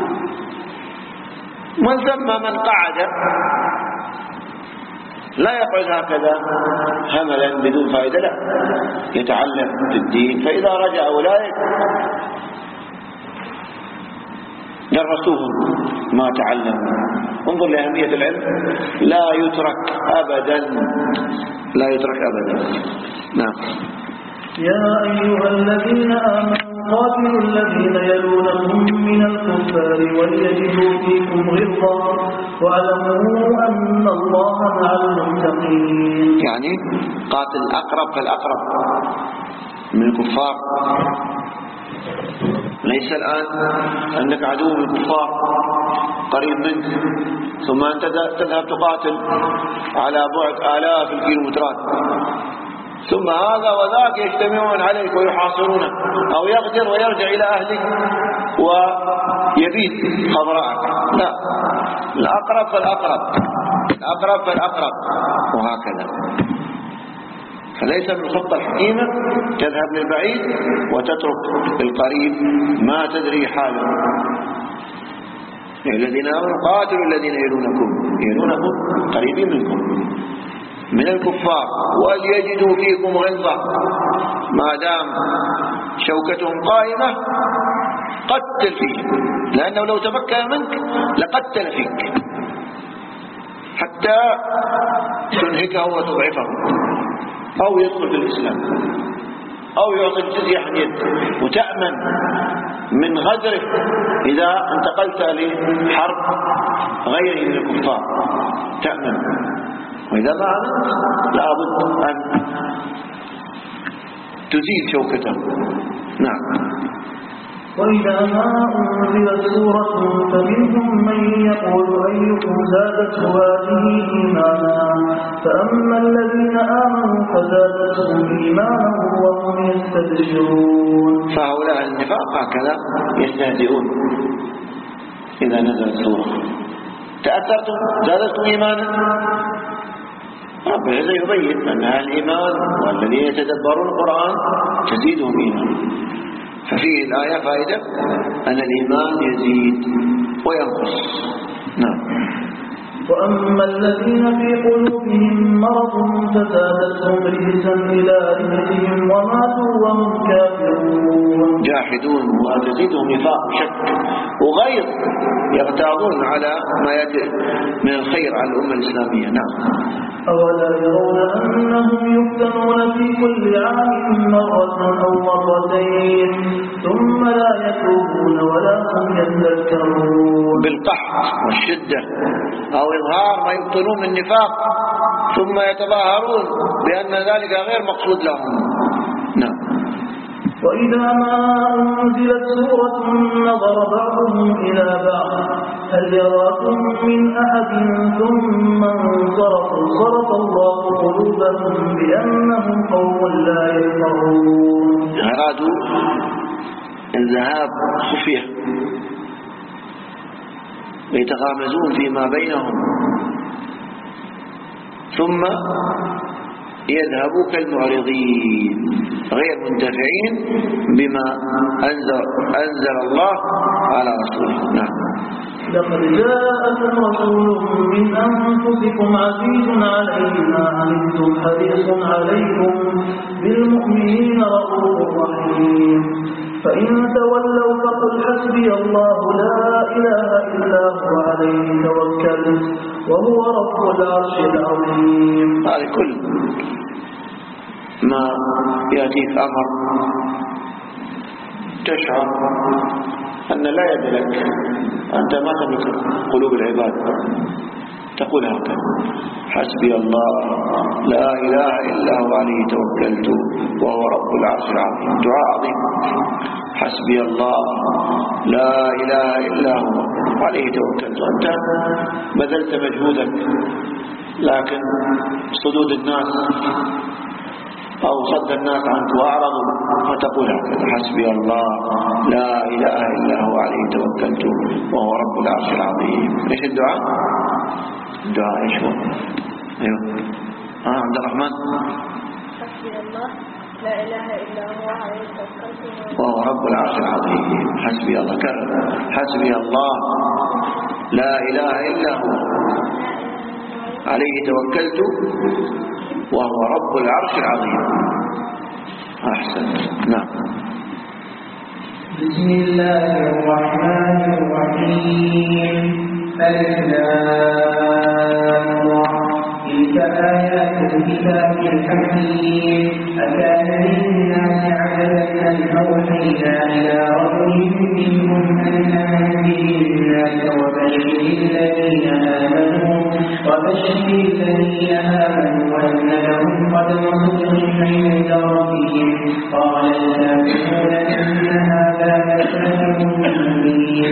A: من ثم من قعد لا يقعد هكذا هملا بدون فائدة، لا، يتعلم في الدين، فإذا رجع أولئك درسوهم ما تعلموا. انظر لأهمية العلم، لا يترك أبدا، لا يترك أبدا. نعم.
B: يا أيها الذين آمنوا قاتلوا الذين يلونكم من الكفار وليجدوا فيكم غلظة واعلموا أن الله مع المتقين.
A: يعني قاتل الأقرب فالأقرب من الكفار. ليس الآن أنك عدو من الكفار قريب منك ثم أنت تذهب تقاتل على بعد آلاف الكيلومترات، ثم هذا وذاك يجتمعون عليك ويحاصرونك، أو يغدر ويرجع إلى أهلك ويبيت خضراءك. لا، الأقرب فالأقرب، الأقرب فالأقرب، وهكذا. ليس من الخطة الحكيمة تذهب للبعيد وتترك القريب ما تدري حاله. الذين آمنوا قاتلوا الذين يلونكم يلونكم قريبين منكم من الكفار وليجدوا فيكم غلظة، ما دام شوكتهم قائمة قتل فيهم، لأنه لو تمكن منك لقتل فيك حتى تنهكه وتضعفه أو يدخل في الإسلام أو يعطي الجزية عن يد، وتأمن من غدره إذا انتقلت لحرب غيره من الكفار تأمن. وإذا ما أمنت لابد أن تزيل شوكته. نعم.
B: وإذا ما أنزلت سورة فمنهم من يقول أيكم زادته هذه إيمانا، فأما الذين آمنوا فزادتهم إيمانا وهم يستبشرون.
A: فهؤلاء النفاق هكذا يستهزئون. إذا نزلت سورة تأثرتم زادتكم إيمانا، رب العزة يبين أن الإيمان والذين يتدبرون القرآن تزيدهم إيمانا. ففيه الآية فائدة أن الإيمان يزيد وينقص. نعم.
B: وأما الذين في قلوبهم مرض فزادتهم رجسا إلى رجسهم وماتوا وهم كافرون.
A: جاحدون وتزيدهم نفاق شك وغير، يغتاظون على ما يأتي من الخير على الأمة الإسلامية. نعم.
B: أولا يرون أنهم يفتنون في كل عام مرة أو مرتين ثم لا يتوبون ولا هم يذكرون.
A: بالقحط والشدة أو إظهار ما يبطلون من النفاق ثم يتظاهرون بأن ذلك غير مقصود لهم. نعم.
B: وإذا ما أنزلت سورة نظر بعضهم إلى بعض هل يراكم من أحد ثم انصرفوا صرف الله قلوبهم بأنهم قوم لا يفقهون.
A: أرادوا الذهاب خفية ليتغامزون فيما بينهم ثم يذهبوا كالمعرضين غير منتفعين بما أنزل, أنزل الله على رسوله. نعم.
B: لقد جاءكم رسول من أنفسكم عزيز عليه ما عنتم حريص عليكم بالمؤمنين رؤوف رحيم، فإن تولوا فقل حسبي الله لا إله إلا هو عليه توكلت وهو رب العرش العظيم.
A: هذا كل ما يأتيك أمر تشعر أن لا يد لك، أنت ما تملك قلوب العباد، تقول هكذا حسبي الله لا إله إلا هو عليه توكلت وهو رب العرش العظيم. دعاء عظيم. حسبي الله لا إله إلا هو عليه توكلت. أنت بذلت مجهودك لكن صدود الناس أو صد الناس عنك وأعرضوا فتقول هكذا حسبي الله لا إله إلا هو عليه توكلت وهو رب العرش العظيم. إيش الدعاء؟ الدعاء إيش هو؟ أيوه. آه عبد الرحمن.
C: حسبي الله لا إله إلا هو عليه توكلت
A: وهو رب العرش العظيم. حسبي الله كرر حسبي الله لا إله إلا هو عليه توكلت وهو رب العرش العظيم. أحسن. نعم.
D: بسم الله الرحمن الرحيم. تلك آيات الكتاب الحكيم. أكان للناس عجبا أن أوحينا إلى رجل منهم أن أنذر الناس وبشر الذين آمنوا وبشر الذين آمنوا وأن لهم قدم صدق عند ربهم. قال الكافرون إن هذا لساحر مبين.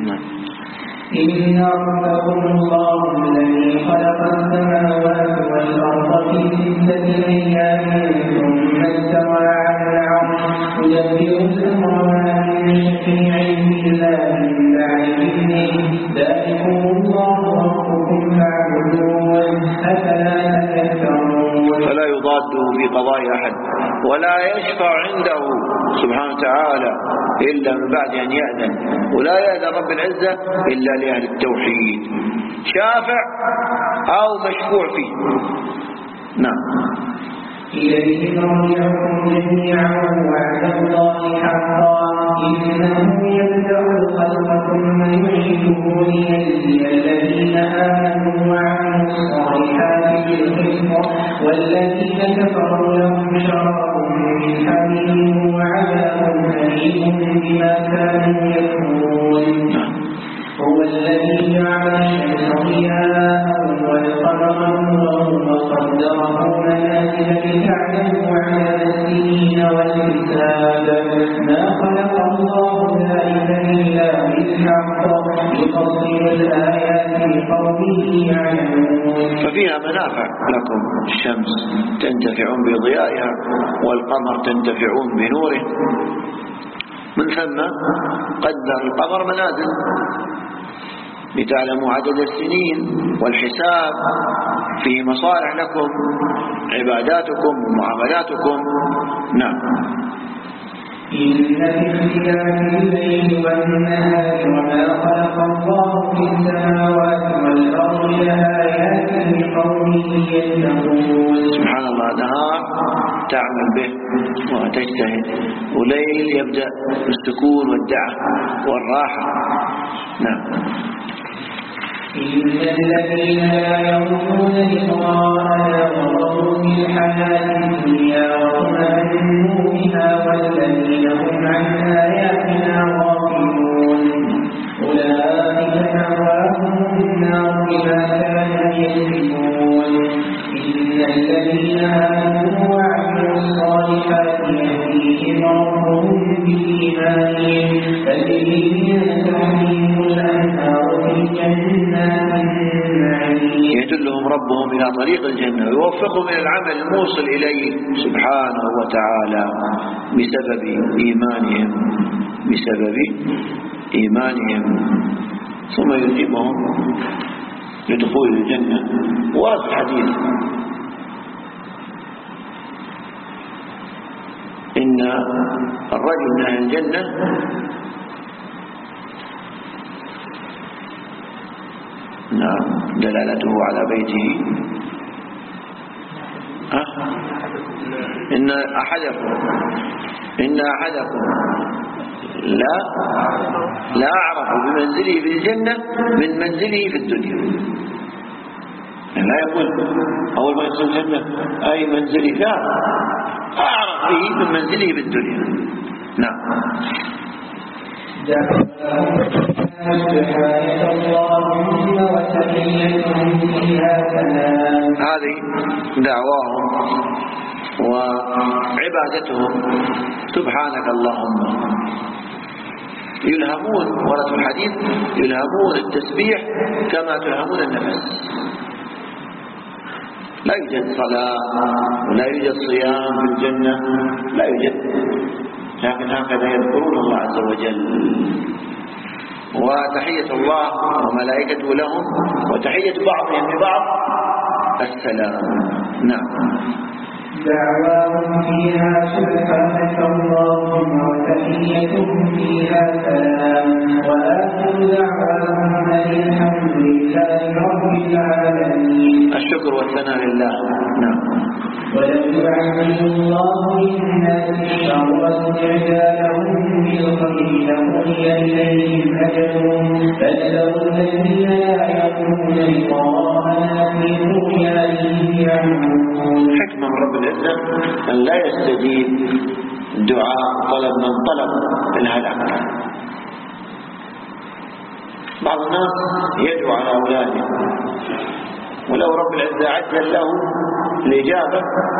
D: إن ربكم الله الذي خلق السماوات والأرض في ستة أيام ثم استوى على العرش يدبر الأمر ما من شفيع إلا من بعد إذنه ذلكم الله ربكم فاعبدوه أفلا تذكرون.
A: فلا يضاد إراده في قضاء أحد، ولا يشفع عنده سبحانه وتعالى إلا من بعد أن يأذن، ولا يأذن رب العزة إلا لأهل التوحيد، شافع أو مشفوع فيه. نعم.
D: إليه مرجعكم جميعا وعد الله حقا إنه يبدأ الخلق ثم يعيده ليجزي الذين آمنوا وعملوا الصالحات بالقسط والذين كفروا لهم شراب من حميم وعذاب أليم بما كانوا يكفرون. هو الذي جعل الشمس ضياء والقمر نورا وقدره منازل لتعلموا عدد السنين والحساب ما خلق الله ذلك إلا بالحق يفصل الآيات لقوم يعلمون.
A: ففيها منافع لكم، الشمس تنتفعون بضيائها والقمر تنتفعون بنوره، من ثم قدر القمر منازل لتعلموا عدد السنين والحساب، فيه مصالح لكم، عباداتكم ومعاملاتكم. نعم.
D: إن في اختلاف الليل والنهار وما خلق الله في السماوات والأرض لآيات لقوم يتقون.
A: سبحان الله، نهار تعمل به وتجتهد، وليل يبدأ بالسكون والدعة والراحة. نعم.
D: إن الذين لا يرجون لقاءنا ورضوا بالحياة الدنيا واطمأنوا بها والذين هم عن آياتنا غافلون أولئك مأواهم النار بما كانوا يكسبون. إن الذين آمنوا وعملوا الصالحات يهديهم ربهم بإيمانهم تجري من تحتهم الأنهار في جنات النعيم.
A: يدلهم ربهم إلى طريق الجنة ويوفقهم إلى العمل الموصل إليه سبحانه وتعالى بسبب إيمانهم بسبب إيمانهم ثم يلزمهم لدخول الجنة. ورد الحديث إن الرجل من أهل الجنة نعم دلالته على بيته أه؟ إن أحدكم إن أحدكم لا لا أعرف بمنزله في الجنة من منزله في الدنيا. لا يقول أول ما يدخل الجنة أي منزلي، لا، أعرف به من منزله في الدنيا. نعم. هذه دعواهم وعبادتهم سبحانك اللهم، يلهمون ورد في الحديث يلهمون التسبيح كما تلهمون النفس. لا يوجد صلاة ولا يوجد صيام في الجنة، لا يوجد، لكن هكذا يذكرون الله عز وجل، وتحية الله وملائكته لهم وتحية بعضهم لبعض السلام. نعم.
D: دعواهم فيها سبحانك اللهم وتحيتهم فيها سلام وآخر دعواهم أن الحمد لله رب العالمين.
A: الشكر والثناء لله. نعم.
D: ولو يعلم الله للناس الشر واستعجالهم بالخير لقضي إليهم أجلهم فنذر الذين لا يرجون لقاءنا في طغيانهم يعمهون.
A: حكمة من رب العزة أن لا يستجيب دعاء طلب من طلب الهلاك. بعض الناس يدعو على أولاده، ولو رب العزة عجل له الإجابة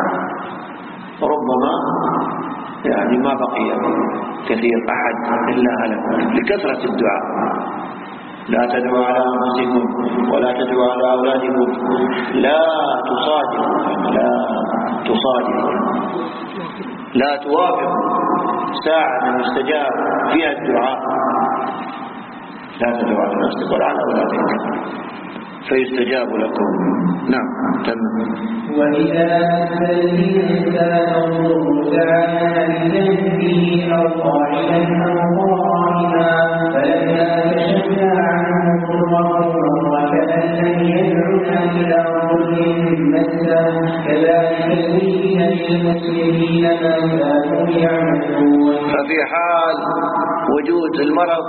A: ربما يعني ما بقي كثير أحد إلا هلك لكثرة الدعاء. لا تدعوا على أنفسكم ولا تدعوا على أولادكم، لا تصادقوا لا تصادقوا لا توافق ساعة مستجاب فيها الدعاء. لا تدعوا على نفسك ولا على أولادك. فيستجاب لكم. نعم تمام.
D: وإذا مس الإنسان الضر دعانا لجنبه أو قاعدا أو قائما فلما كشفنا عنه ضره مر كأن لم يدعنا إلى ضر مسه كذلك زين للمسلمين ما كانوا يعملون.
A: ففي حال وجود المرض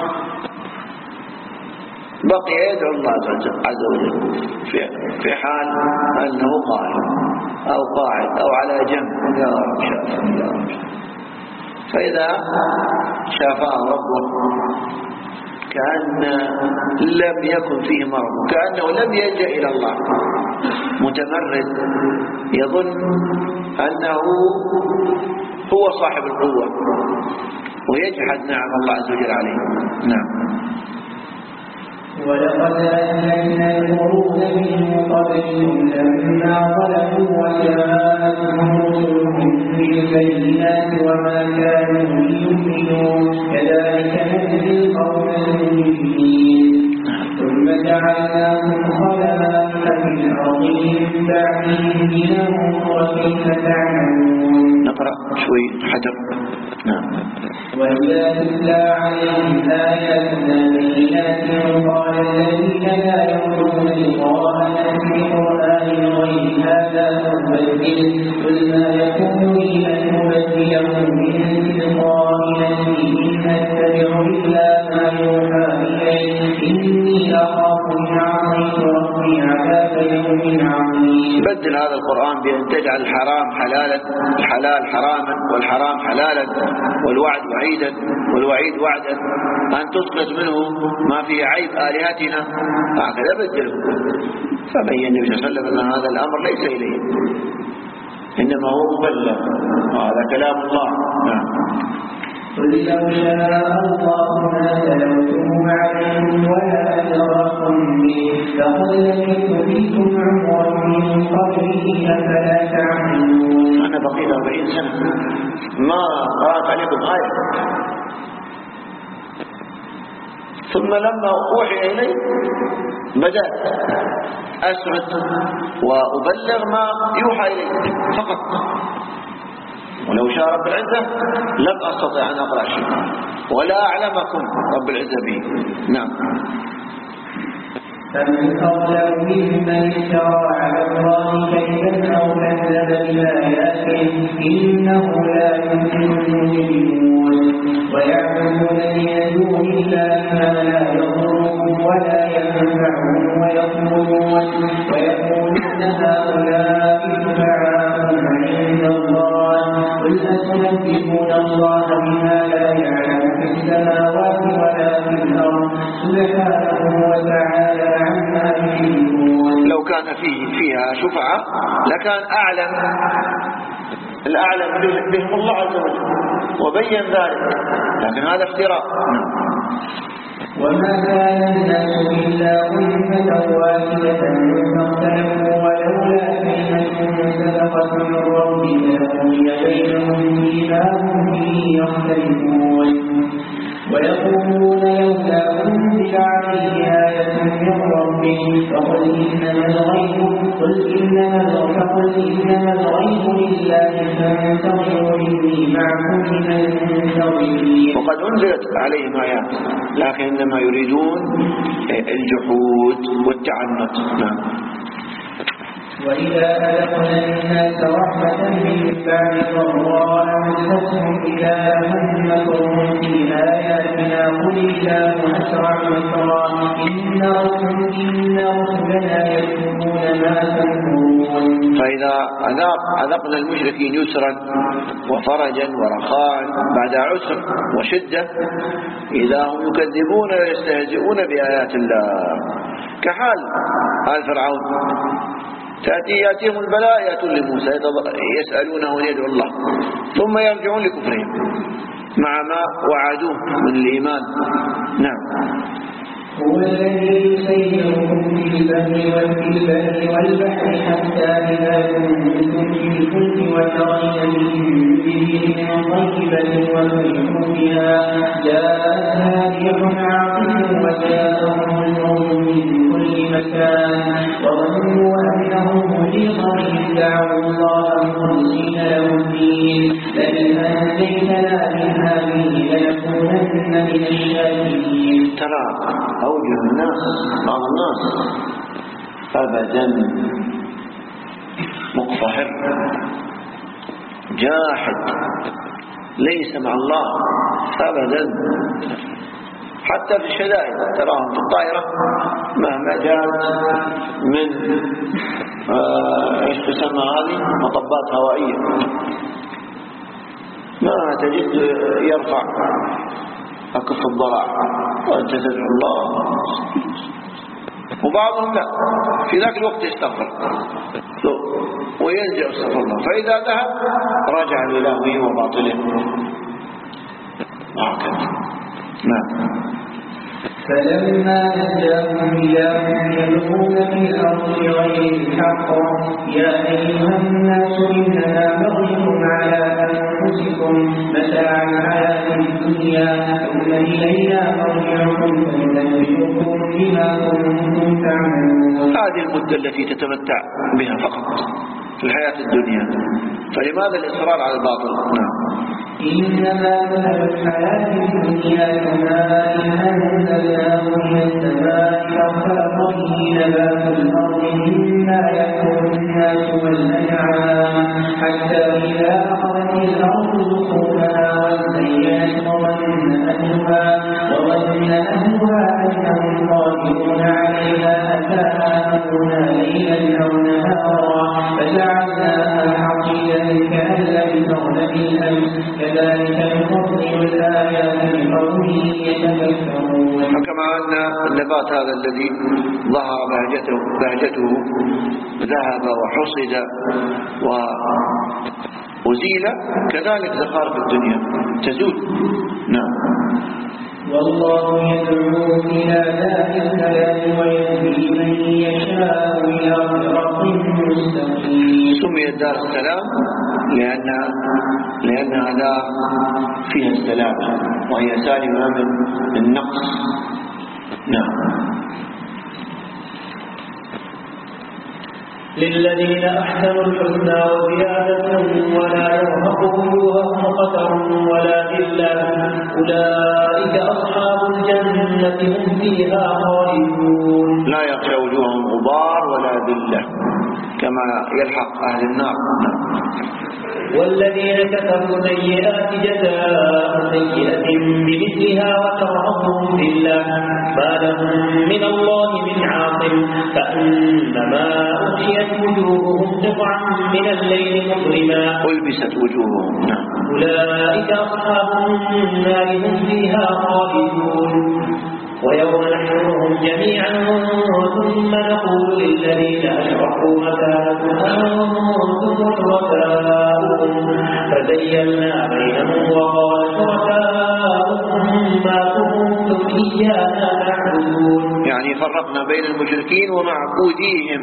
A: بقي يدعو الله عز وجل في حال أنه قائم أو قاعد أو على جنب، يا رب شافني يا رب. فإذا شافاه ربه كأن لم يكن فيه مرض، كأنه لم يلجأ إلى الله، متمرد يظن أنه هو صاحب القوة ويجحد نعم الله عز وجل عليه. نعم.
D: ولقد أهلكنا القرون من قبلهم لما ظلموا وجاءتهم رسلهم بالبينات وما كانوا ليؤمنوا كذلك نجزي القوم المجرمين. ثم جعلناكم خلائف في الأرض من بعدهم لننظر كيف تعملون.
A: نقرأ شوي حجر. نعم.
D: وإذا تتلى عليهم آياتنا بينات قال الذين لا يرجون لقاءنا بقرآن غير هذا مبدل قل ما يكون لي أن أبدله من تلقاء نفسي إن أتبع إلا ما يوحى إلي إني أخاف إن عصيت ربي عذاب يوم عظيم.
A: بدل هذا القرآن بأن تجعل الحرام حلالا، الحلال حراما، والحرام حلالا، والوعد وعيدا، والوعيد وعدا، أن تسقط منه ما فيه عيب آلهتنا، هكذا بدله. فبين النبي صلى الله عليه وسلم أن هذا الأمر ليس إليه، إنما هو مبلغ، هذا كلام الله. نعم.
D: قل لو شاء الله ما تلوته عليكم ولا أدراكم به لقد لبثت فيكم عمرا من قبله أفلا تعقلون.
A: أنا بقيت أربعين سنة ما قرأت عليكم آية، ثم لما أوحي إلي بدأت أسرد وأبلغ ما يوحى إلي فقط، ولو شاء رب العزة لم أستطع أن أقرأ شيء ولا أعلمكم رب العزة به. نعم.
D: فمن أظلم ممن افترى على الله كذبا أو كذب بآياته إنه لا يفلح المجرمون. ويعبدون من دون الله ما لا يضرهم ولا ينفعهم ويقولون ويقولون هؤلاء شفعاؤنا عند الله قل أتنبئون الله بما لا يعلم في السماوات ولا في الأرض سبحانه وتعالى عما يشركون.
A: لو كان فيه فيها شفعاء لكان أعلم الأعلم بهم الله عز وجل وبين ذلك، لكن هذا افتراء.
D: وما كان الناس إلا أمة واحدة فاختلفوا ولولا كلمة سبقت من ربك لقضي بينهم فيما هم فيه يختلفون. ويقولون لولا أنزل عليه آية من ربه فقل إنما الغيب قل إنما إنما الغيب لله فانتظروا إني معكم من المنتظرين.
A: وقد أنزلت عليهم آيات لكن إنما يريدون الجحود والتعنت. نعم.
D: وإذا أذقنا الناس رحمة من بعد ضراء مستهم إذا هم مكرهم في آياتنا قل الله أسرع مكرا إن رسلنا يكتبون ما تنكرون.
A: فإذا أذقنا المشركين يسرا وفرجا ورخاء بعد عسر وشدة إذا هم يكذبون ويستهزئون بآيات الله كحال آل فرعون. تأتي يأتيهم البلاء يأتون لموسى يسألونه ويدعو الله ثم يرجعون لكفرهم مع ما وعدوه من الإيمان. نعم.
D: هو الذي يسيركم في البر والبر والبحر حتى إذا كنتم في الفلك وترين بهم من طيبة وفرحوا بها جاءتها ريح عاصف وجاءهم الموت من كل مكان وظنوا أنهم محيط بهم دعوا الله مخلصين له الدين لئن أنجيتنا من هذه لنكونن من الشاكرين.
A: ترى أوجه الناس بعض الناس أبدا مقفهر جاحد ليس مع الله أبدا، حتى في الشدائد تراهم في الطائرة مهما جاءت من آه ايش تسمى هذه مطبات هوائية ما تجد يرفع أكف الضراع وأنت تدعو الله، وبعضهم لا في ذاك الوقت يستغفر وينزع استغفر الله، فإذا ذهب رجع للهوه وباطله هكذا. نعم.
D: فلما نجاهم إلى يبغون في الأرض بغير الحق يا أيها الناس إنما بغيكم على أنفسكم متاع الحياة الدنيا ثم إلينا مرجعكم فننبئكم بما كنتم تعملون.
A: هذه المدة التي تتمتع بها فقط في الحياة الدنيا، فلماذا الإصرار على الباطل؟ نعم.
D: إنما مثل الحياة الدنيا كماء أنزلناه من السماء فاختلط به نبات الأرض مما يأكل الناس والأنعام حتى إذا أخذت الأرض زخرفها وزينت وظن أهلها وظن أهلها أنهم قادرون عليها أتاها أمرنا ليلا أو نهارا فجعلناها حصيدا كأن لم تغن بالأمس كذلك نفصل الآيات لقوم يتفكرون.
A: فكما أن النبات هذا الذي ظهر بهجته, بهجته ذهب وحصد وأزيل كذلك زخارف الدنيا تزول. نعم.
D: والله يدعو إلى دار السلام ويهدي من يشاء إلى صراط مستقيم.
A: سميت دار السلام لأن لأنها دار فيها السلامة وهي سالمة من النقص. نعم.
B: للذين أحسنوا الحسنى وزيادة ولا يرهق وجوههم قتر ولا ذلة أولئك أصحاب الجنة هم فيها خالدون.
A: لا يخشى وجوههم غبار ولا ذلة كما يلحق أهل النار.
B: والذين كسبوا سيئات جزاء سيئة بمثلها وترهقهم ذلة ما لهم من الله من عاصم كأنما أغشيت وجوههم قطعا من الليل مظلما
A: ألبست وجوههم.
B: أولئك أصحاب النار هم فيها خالدون. ويوم نحشرهم جميعا ثم نقول للذين أشركوا مكانكم أنتم وشركاؤكم فزيّلنا بينهم وقال شركاؤكم ما كنتم إيانا تعبدون.
A: يعني فرقنا بين المشركين ومعبوديهم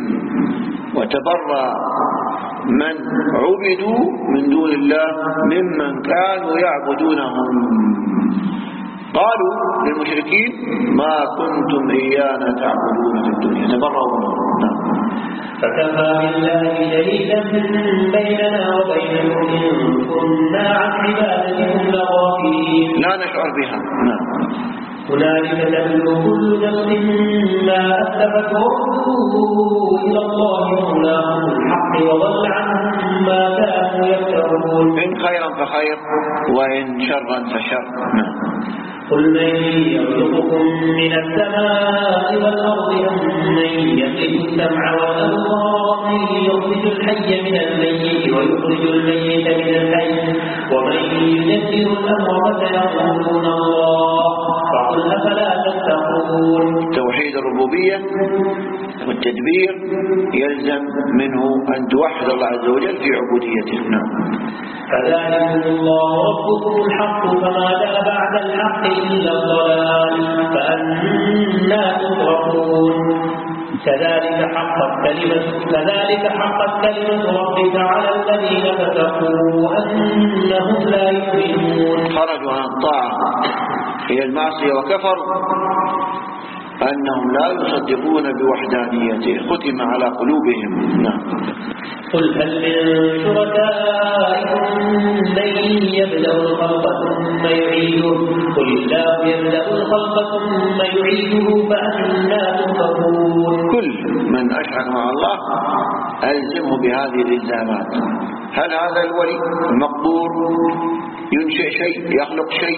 A: وتبرأ من عبدوا من دون الله ممن كانوا يعبدونهم. قالوا للمشركين ما كنتم إيانا تعبدون في الدنيا تبرأوا منهم.
B: فكفى بالله شهيدا بيننا وبينكم إن كنا عن عبادتكم لغافلين.
A: لا نشعر بها. نعم.
B: هنالك تبلو كل نفس ما أسلفت وردوا إلى الله مولاهم الحق وضل عنهم ما كانوا يفترون.
A: إن خيرا فخير وإن شرا فشر. نعم.
B: قل من يرزقكم من السماء والأرض أم من يملك السمع والأبصار ومن يخرج الحي من الميت ويخرج الميت من الحي ومن يدبر الأمر فسيقولون الله فقل أفلا تتقون.
A: توحيد الربوبية والتدبير يلزم منه أن توحد الله عز وجل في عبوديته. نعم.
B: فذلكم الله ربكم الحق فماذا بعد الحق إلا الضلال فأنا تصرفون. كذلك حقت كلمة كذلك حقت كلمة ربك على الذين فسقوا أنهم لا يؤمنون.
A: خرجوا عن الطاعة هي المعصية وكفروا أنهم لا يصدقون بوحدانيته ختم على قلوبهم. نعم.
D: قل هل من شركائكم من يبدأ الخلق ثم يعيده قل الله يبدأ الخلق ثم يعيده فأنا تؤفكون.
A: كل من أشرك مع الله ألزمه بهذه الإلزامات. هل هذا الولي المقبور ينشئ شيء، يخلق شيء،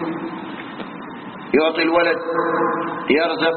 A: يعطي الولد، يرزق،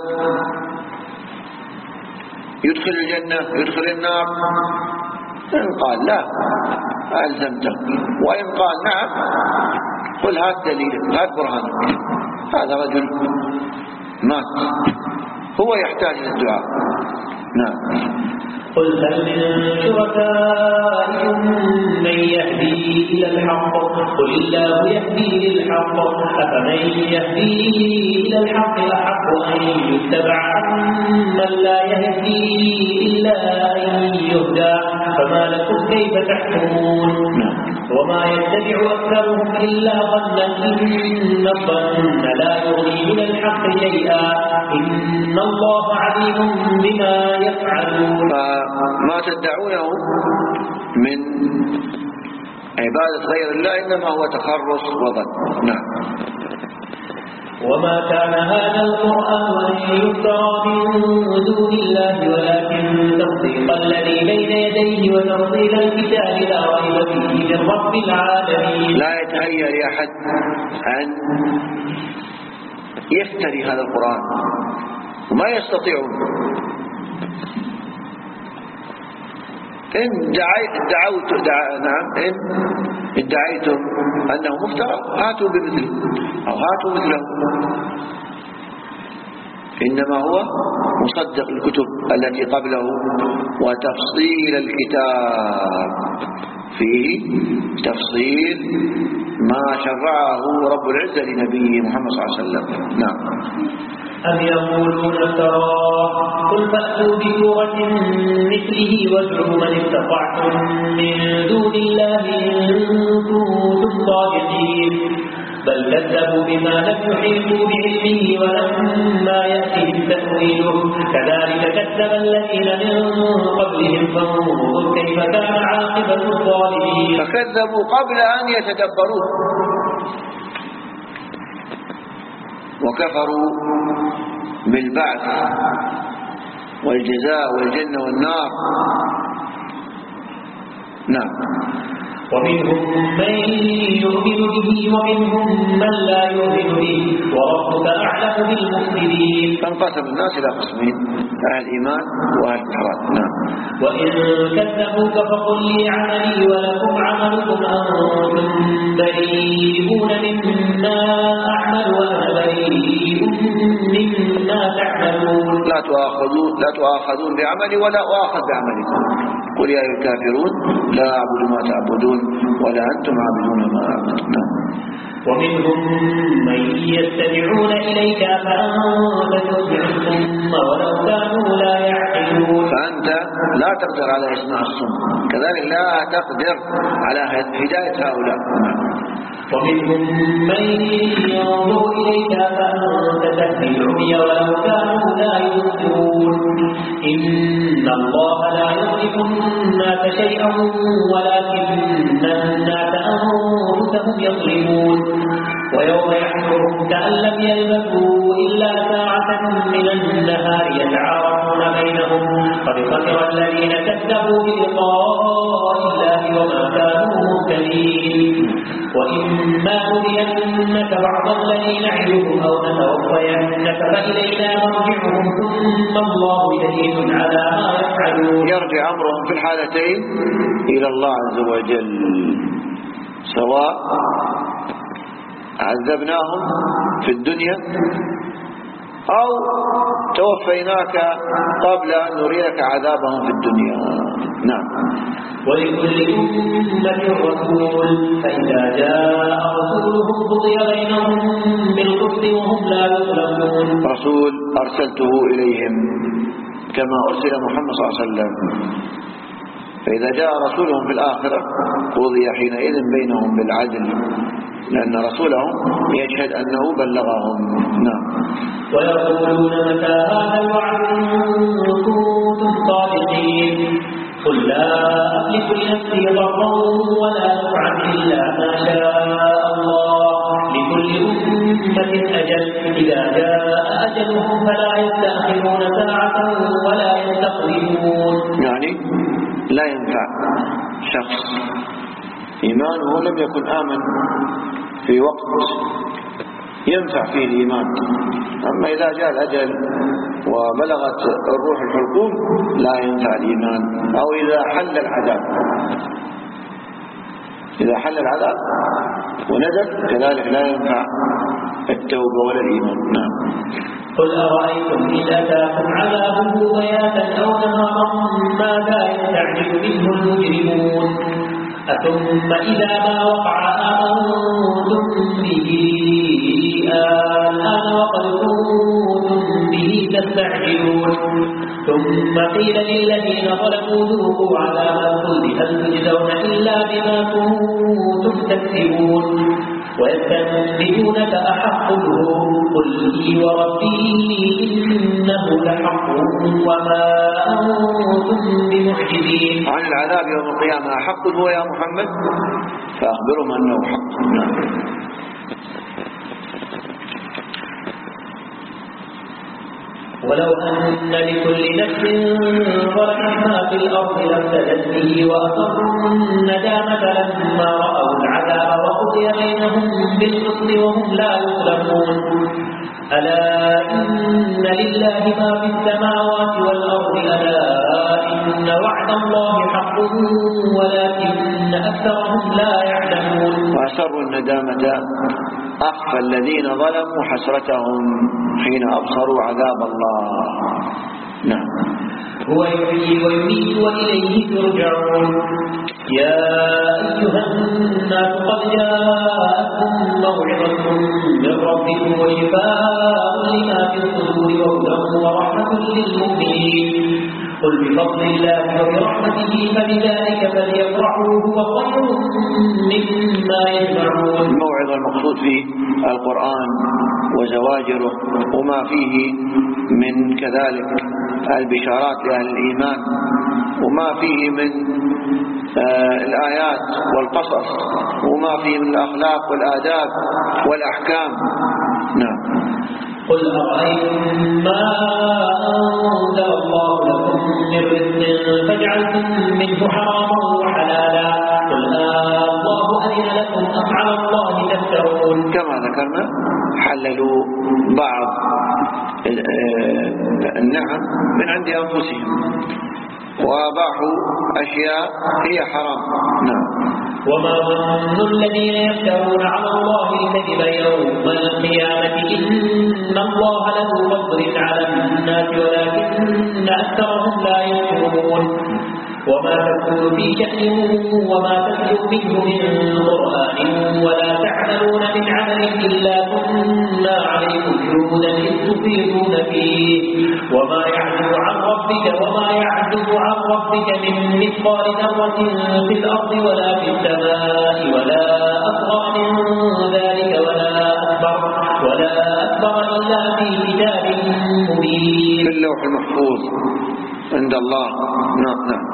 A: يدخل الجنة، يدخل النار؟ إن قال لا ألزمته، وإن قال نعم قل هات دليلك، هات برهانك. هذا رجل مات هو يحتاج للدعاء. نعم.
D: قل هل من شركائكم من يهدي إلى الحق قل الله يهدي للحق أفمن يهدي إلى الحق أحق أن يتبع من لا يهدي إلا أن يهدى فما لكم كيف تحكمون. وما يتبع أكثرهم إلا ظنا إن الظن لا يغني من الحق شيئا إن الله عليم بما يفعلون.
A: ما تدعونه من عبادة غير الله إنما هو تخرص وظن. نعم.
D: وما كان هذا القرآن أن يفترى من دون الله ولكن تصديق الذي بين يديه وتفصيل الكتاب لا ريب فيه من رب العالمين.
A: لا يتهيأ لأحد أن يفتري هذا القرآن وما يستطيعون. إن دعوت دعا نعم إن ادعيتم أنه مفترى هاتوا بمثله أو هاتوا مثله. إنما هو مصدق الكتب التي قبله وتفصيل الكتاب فيه تفصيل ما شرعه رب العزة لنبيه محمد صلى الله عليه وسلم. نعم.
D: أم يقولون افتراه قل فأتوا بسورة مثله وادعوا من استطعتم من دون الله إن كنتم صادقين بل كذبوا بما لم يحيطوا بعلمه ولما يأتهم تأويله كذلك كذب الذين من قبلهم فانظر كيف كان عاقبة الظالمين.
A: فكذبوا قبل أن يتدبروه وكفروا بالبعث والجزاء والجنة والنار. نعم.
D: ومنهم من يؤمن به ومنهم من لا يؤمن به وربك أعلم بالمفسدين.
A: فانقسم الناس إلى قسمين أهل الإيمان وأهل الكفر. نعم.
D: وإن كذبوك فقل لي عملي ولكم عملكم أنتم بريئون مما أعمل وأنا بريء مما تعملون.
A: لا تؤاخذون لا تؤاخذون بعملي ولا أؤاخذ بعملكم. قل يا أيها الكافرون لا أعبد ما تعبدون ولا أنتم عابدون ما أعبد.
D: ومنهم من يستمعون إليك فأنت تسمع الصم ولو كانوا لا يعقلون.
A: فأنت لا تقدر على إسماع الصم كذلك لا تقدر على هداية هؤلاء.
D: ومنهم من ينظر إليك فأنت تهدي العمي ولو كانوا لا يبصرون. إن الله لا يظلم الناس شيئا ولكن الناس أنفسهم يظلمون. ويوم يحشرهم كأن لم يلبثوا إلا ساعة من النهار يتعارفون بينهم قد خسر الذين كذبوا بلقاء الله وما كانوا مهتدين. وإما نرينك بعض الذي نعدهم أو نتوفينك فإلينا مرجعهم ثم الله شهيد على ما يفعلون.
A: يرجع أمرهم في الحالتين إلى الله عز وجل سواء عذبناهم في الدنيا أو توفيناك قبل أن نريك عذابهم في الدنيا. نعم.
D: ولكل أمة رسول فإذا جاء رسولهم قضي بينهم بالقسط وهم لا يظلمون.
A: رسول أرسلته إليهم كما أرسل محمد صلى الله عليه وسلم فإذا جاء رسولهم في الآخرة قضي حينئذ بينهم بالعدل لأن رسولهم يشهد أنه بلغهم. نعم.
D: ويقولون متى هذا الوعد إن كنتم صادقين قل لا أملك لنفسي ضرا ولا نفعا إلا ما شاء الله لكل أمة أجل إذا جاء أجلهم فلا يستأخرون ساعة ولا يستقدمون.
A: يعني لا ينفع شخص إيمانه لم يكن آمن في وقت ينفع فيه الإيمان، أما إذا جاء الأجل وبلغت الروح الحلقوم لا ينفع الإيمان، أو إذا حل العذاب إذا حل العذاب ونزل كذلك لا ينفع التوبة ولا الإيمان. نعم.
D: قل أرأيتم إن أتاكم عذابه بياتا أو نهارا ماذا يستعجل منه المجرمون أثم إذا ما وقع آمنتم به الآن وقد كنتم به تستعجلون ثم قيل للذين ظلموا ذوقوا عذاب الخلد هل تجزون إلا بما كنتم تكسبون ويستنبئونك أحق هو قل لي وربي إنه لحق وما أنتم بمعجزين.
A: عن العذاب يوم القيامة أحق هو يا محمد فأخبرهم أنه حق.
D: ولو أن لكل نفس ظلمت ما في الأرض لافتدت به وأصروا الندامة لما رأوا العذاب وقضي بينهم بالقسط وهم لا يظلمون. ألا إن لله ما في السماوات والأرض ألا إن وعد الله حق ولكن أكثرهم لا يعلمون.
A: وأسروا الندامة أخفى الذين ظلموا حسرتهم حين أبصروا عذاب الله. نعم.
D: هو يحيي ويميت وإليه ترجعون. يا أيها الناس قد جاءتكم موعظة من ربكم وشفاء لما في الصدور وهدى ورحمة للمؤمنين قل بفضل الله وبرحمته فبذلك فليفرحوا هو خير مما يجمعون.
A: الموعظة المقصود فيه القرآن وزواجره وما فيه من كذلك البشارات لأهل الإيمان وما فيه من آه الآيات والقصص وما فيه من الأخلاق والآداب والأحكام. نعم.
D: قل أرأيتم ما أنزل الله لكم من رزق فجعلتم منه حراما وحلالا قل الله أذن لكم أم على الله تفترون.
A: كما ذكرنا حللوا بعض النعم من عند أنفسهم وأباحوا أشياء هي حرام. نعم.
D: وما ظن الذين يفترون على الله الكذب يوم القيامة إن الله له فضل على الناس ولكن أكثرهم لا يشكرون. وما تكون في شأن وما تتلو منه من قرآن ولا تعملون من عمل إلا كنا عليكم شهودا إذ تفيضون فيه وما يعزب عن ربك وما يعزب عن ربك من مثقال ذرة في الأرض ولا في السماء ولا أصغر من ذلك ولا أكبر ولا أكبر إلا في كتاب مبين.
A: في اللوح المحفوظ عند الله. نعم. نعم.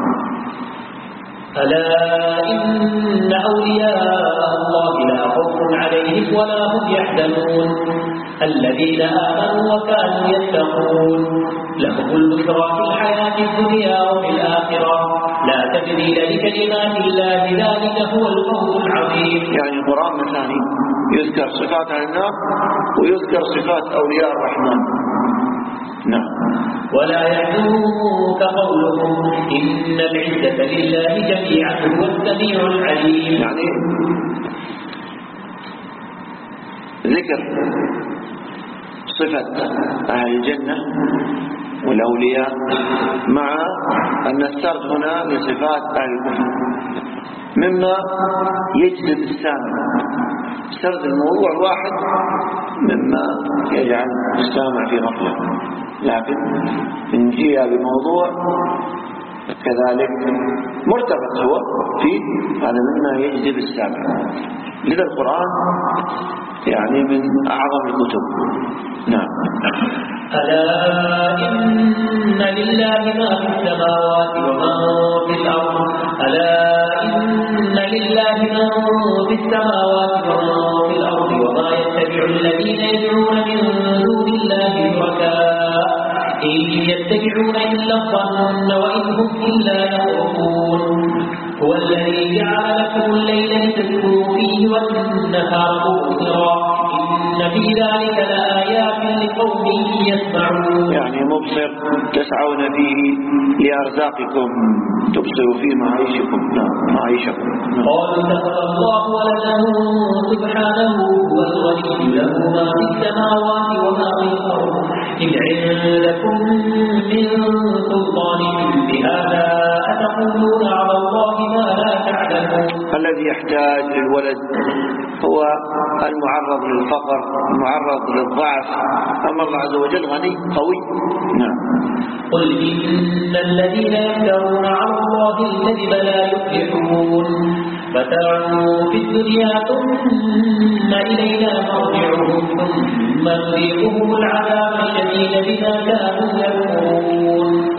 D: ألا إن أولياء الله لا خوف عليهم ولا هم يحزنون الذين آمنوا وكانوا يتقون لهم البشرى في الحياة الدنيا وفي الآخرة لا تبديل لكلمات الله ذلك هو الفوز العظيم.
A: يعني القرآن مثاني يذكر صفات النار ويذكر صفات أولياء الرحمن. نعم.
D: ولا يحزنك قولهم إن العزة لله جميعا هو السميع العليم.
A: يعني ذكر صفة أهل الجنة والأولياء مع أن السرد هنا لصفات أهل الكفر مما يجذب السامع. سرد الموضوع الواحد مما يجعل السامع في غفلة، لكن إن جاء بموضوع كذلك مرتبط هو فيه هذا مما يجذب السامع. لذا القرآن يعني من أعظم الكتب. نعم.
D: ألا إن لله ما في السماوات وما في الأرض ألا إن لله ما في السماوات وما في الأرض وما يتبع الذين يدعون من دون الله شركاء إن يتبعون إلا الظن وإن هم إلا يخرصون هو الذي جعل لكم الليل لتسكنوا فيه والنهار مبصرا إن في ذلك لآيات لقوم يسمعون.
A: يعني مبصر تسعون فيه لأرزاقكم تبصروا فيه معيشكم. نعم معيشكم.
D: قالوا اتخذ الله ولدا سبحانه هو الغني له ما في السماوات وما في الأرض إن عندكم من سلطان بهذا أتقولون على الله ما لا تعلمون.
A: الذي يحتاج للولد هو المعرض للفقر المعرض للضعف، أما الله عز وجل غني قوي. نعم.
D: قل إن الذين يفترون على الله الكذب لا يفلحون متاع في الدنيا ثم إلينا مرجعهم ثم نذيقهم العذاب الشديد بما كانوا يكفرون.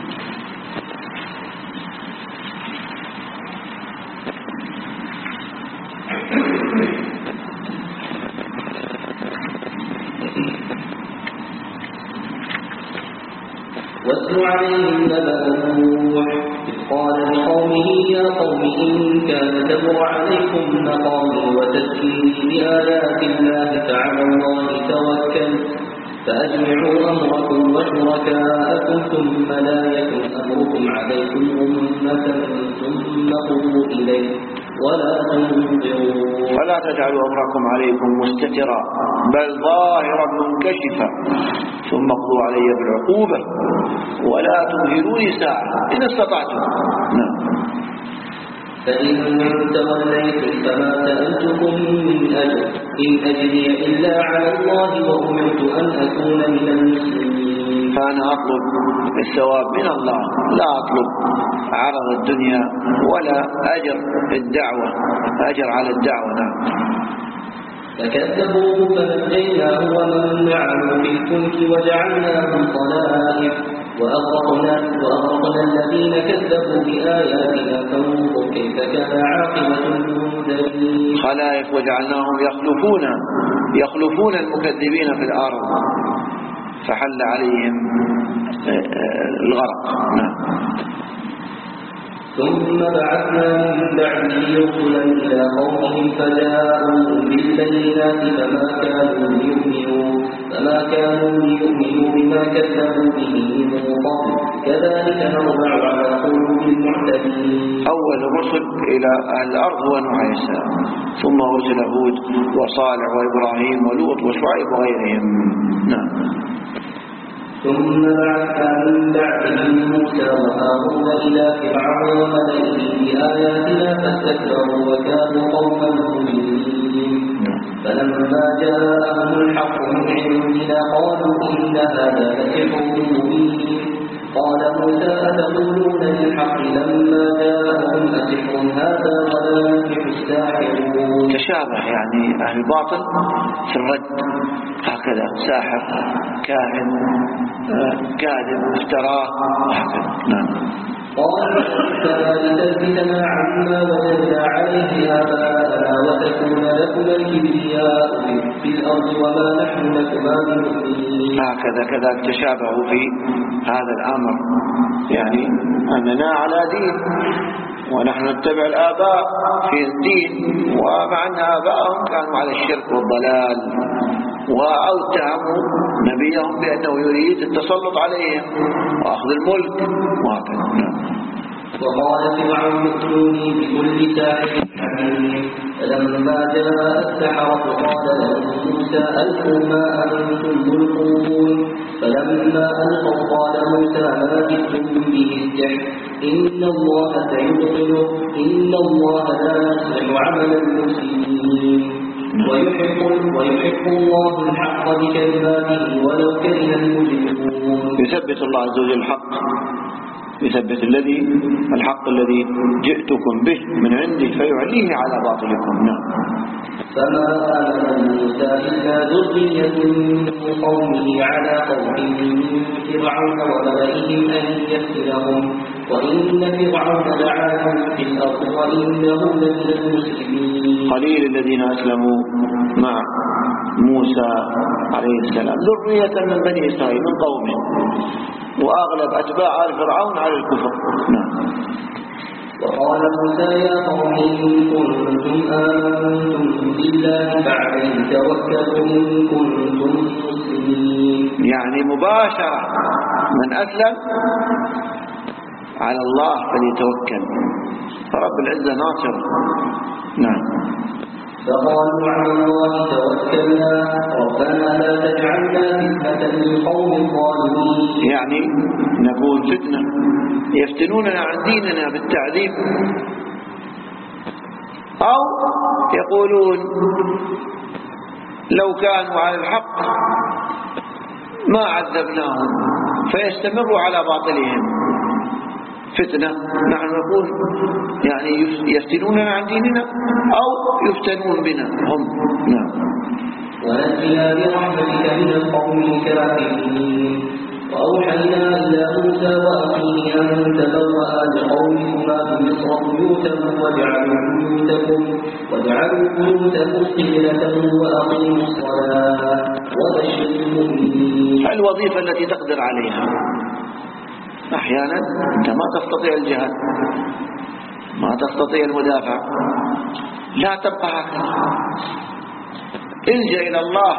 D: واتل عليهم نبأ نوح إذ قال لقومه يا قوم إن كان كبر عليكم مقامي وتذكيري بآيات الله فعلى الله توكلت فأجمعوا أمركم وشركاءكم ثم لا يكن أمركم عليكم أمة ثم قضوا إليه ولا تنظروا.
A: فلا تجعلوا أمركم عليكم مستترا بل ظاهرا منكشفا ثم قضوا علي بالعقوبة ولا تمهلوني ساعة إن استطعتم. نعم.
D: فإن توليتم فما سألتكم من أجر إن أجري إلا على الله وأمرت أن أكون من المسلمين.
A: فأنا أطلب الثواب من الله لا أطلب عرض الدنيا ولا أجر الدعوة أجر على الدعوة. نعم.
D: فكذبوه فنجيناه ومن معه في الفلك وجعلناهم خلائف وأغرقنا وأغرقنا الذين كذبوا بآياتنا فانظر كيف كان عاقبة المنذرين.
A: خلائف وجعلناهم يخلفون يخلفون المكذبين في الأرض فحل عليهم الغرق. نعم.
D: ثم بعثنا من بعده رسلا إلى قومهم فجاءوا بالبينات فما كانوا ليؤمنوا فما كانوا ليؤمنوا بما كذبوا به من قبل كذلك نطبع على قلوب المعتدين.
A: أول الرسل إلى أهل الأرض هو نوح عليه السلام ثم أرسل هود وصالح وإبراهيم ولوط وشعيب وغيرهم. نعم.
D: ثم بعثنا من بعدهم موسى وهارون إلى فرعون وملئه بآياتنا فاستكبروا وكانوا قوما مجرمين. فلما جاءهم الحق من عندنا قالوا إن هذا لسحر مبين. قال موسى أتقولون للحق لما جاءهم أسحر هذا ولا يفلح الساحرون.
A: تشابه يعني أهل الباطل في الرد هكذا ساحر كاهن كاذب افتراه هكذا. نعم.
D: قال فلتلفتنا عما وجدنا عليه آباءنا وتكون لكما الكبرياء في الأرض وما نحن لكما بمؤمنين.
A: هكذا كذا تشابهوا في هذا الأمر يعني أننا على دين ونحن نتبع الآباء في الدين ومع أن آباءهم كانوا على الشرك والضلال وأوتهموا نبيهم بأنه يريد التسلط عليهم وأخذ الملك وهكذا.
D: وقال فرعون ائتوني بكل ساحر عليم. فلما جاء السحرة قال لهم موسى ألقوا ما أنتم ملقون. فلما ألقوا قال موسى ما جئتم به السحر إن الله سيبطله إن الله لا يصلح عمل المفسدين ويحق ويحق الله الحق بكلماته ولو كره المجرمون.
A: يثبت الله عز وجل الحق يثبت الذي الحق الذي جئتكم به من عندي فيعليه على باطلكم. نعم.
D: فما آمن موسى إلا ذرية من قومه على خوف من فرعون وملئهم أن يفتنهم وإن فرعون لعال في الأرض وإنه لمن المسلمين.
A: قليل الذين أسلموا مع موسى عليه السلام ذرية من بني إسرائيل من قومه، وأغلب أتباع آل فرعون على الكفر. نعم.
D: وقال موسى يا قوم إن كنتم آمنتم بالله فعليه توكلوا إن كنتم مسلمين.
A: يعني مباشرة من أسلم على الله فليتوكل، فرب العزة ناصر. نعم.
D: فقالوا على الله توكلنا ربنا لا تجعلنا فتنة للقوم الظالمين.
A: يعني نكون فتنة، يفتنوننا عن ديننا بالتعذيب، أو يقولون لو كانوا على الحق ما عذبناهم فيستمروا على باطلهم فتنة. نحن نقول يعني يفتنوننا عن ديننا أو يفتنون بنا هم. نعم.
D: ونجنا برحمتك من القوم الكافرين. وأوحينا إلى موسى وأخيه أن تبوأ لقومكما بمصر بيوتا واجعلوا بيوتكم واجعلوا بيوتكم قبلة وأقيموا الصلاة وبشر المؤمنين.
A: الوظيفة التي تقدر عليها. أحيانا أنت ما تستطيع الجهاد، ما تستطيع المدافع، لا تبقى هكذا، الجأ إلى الله،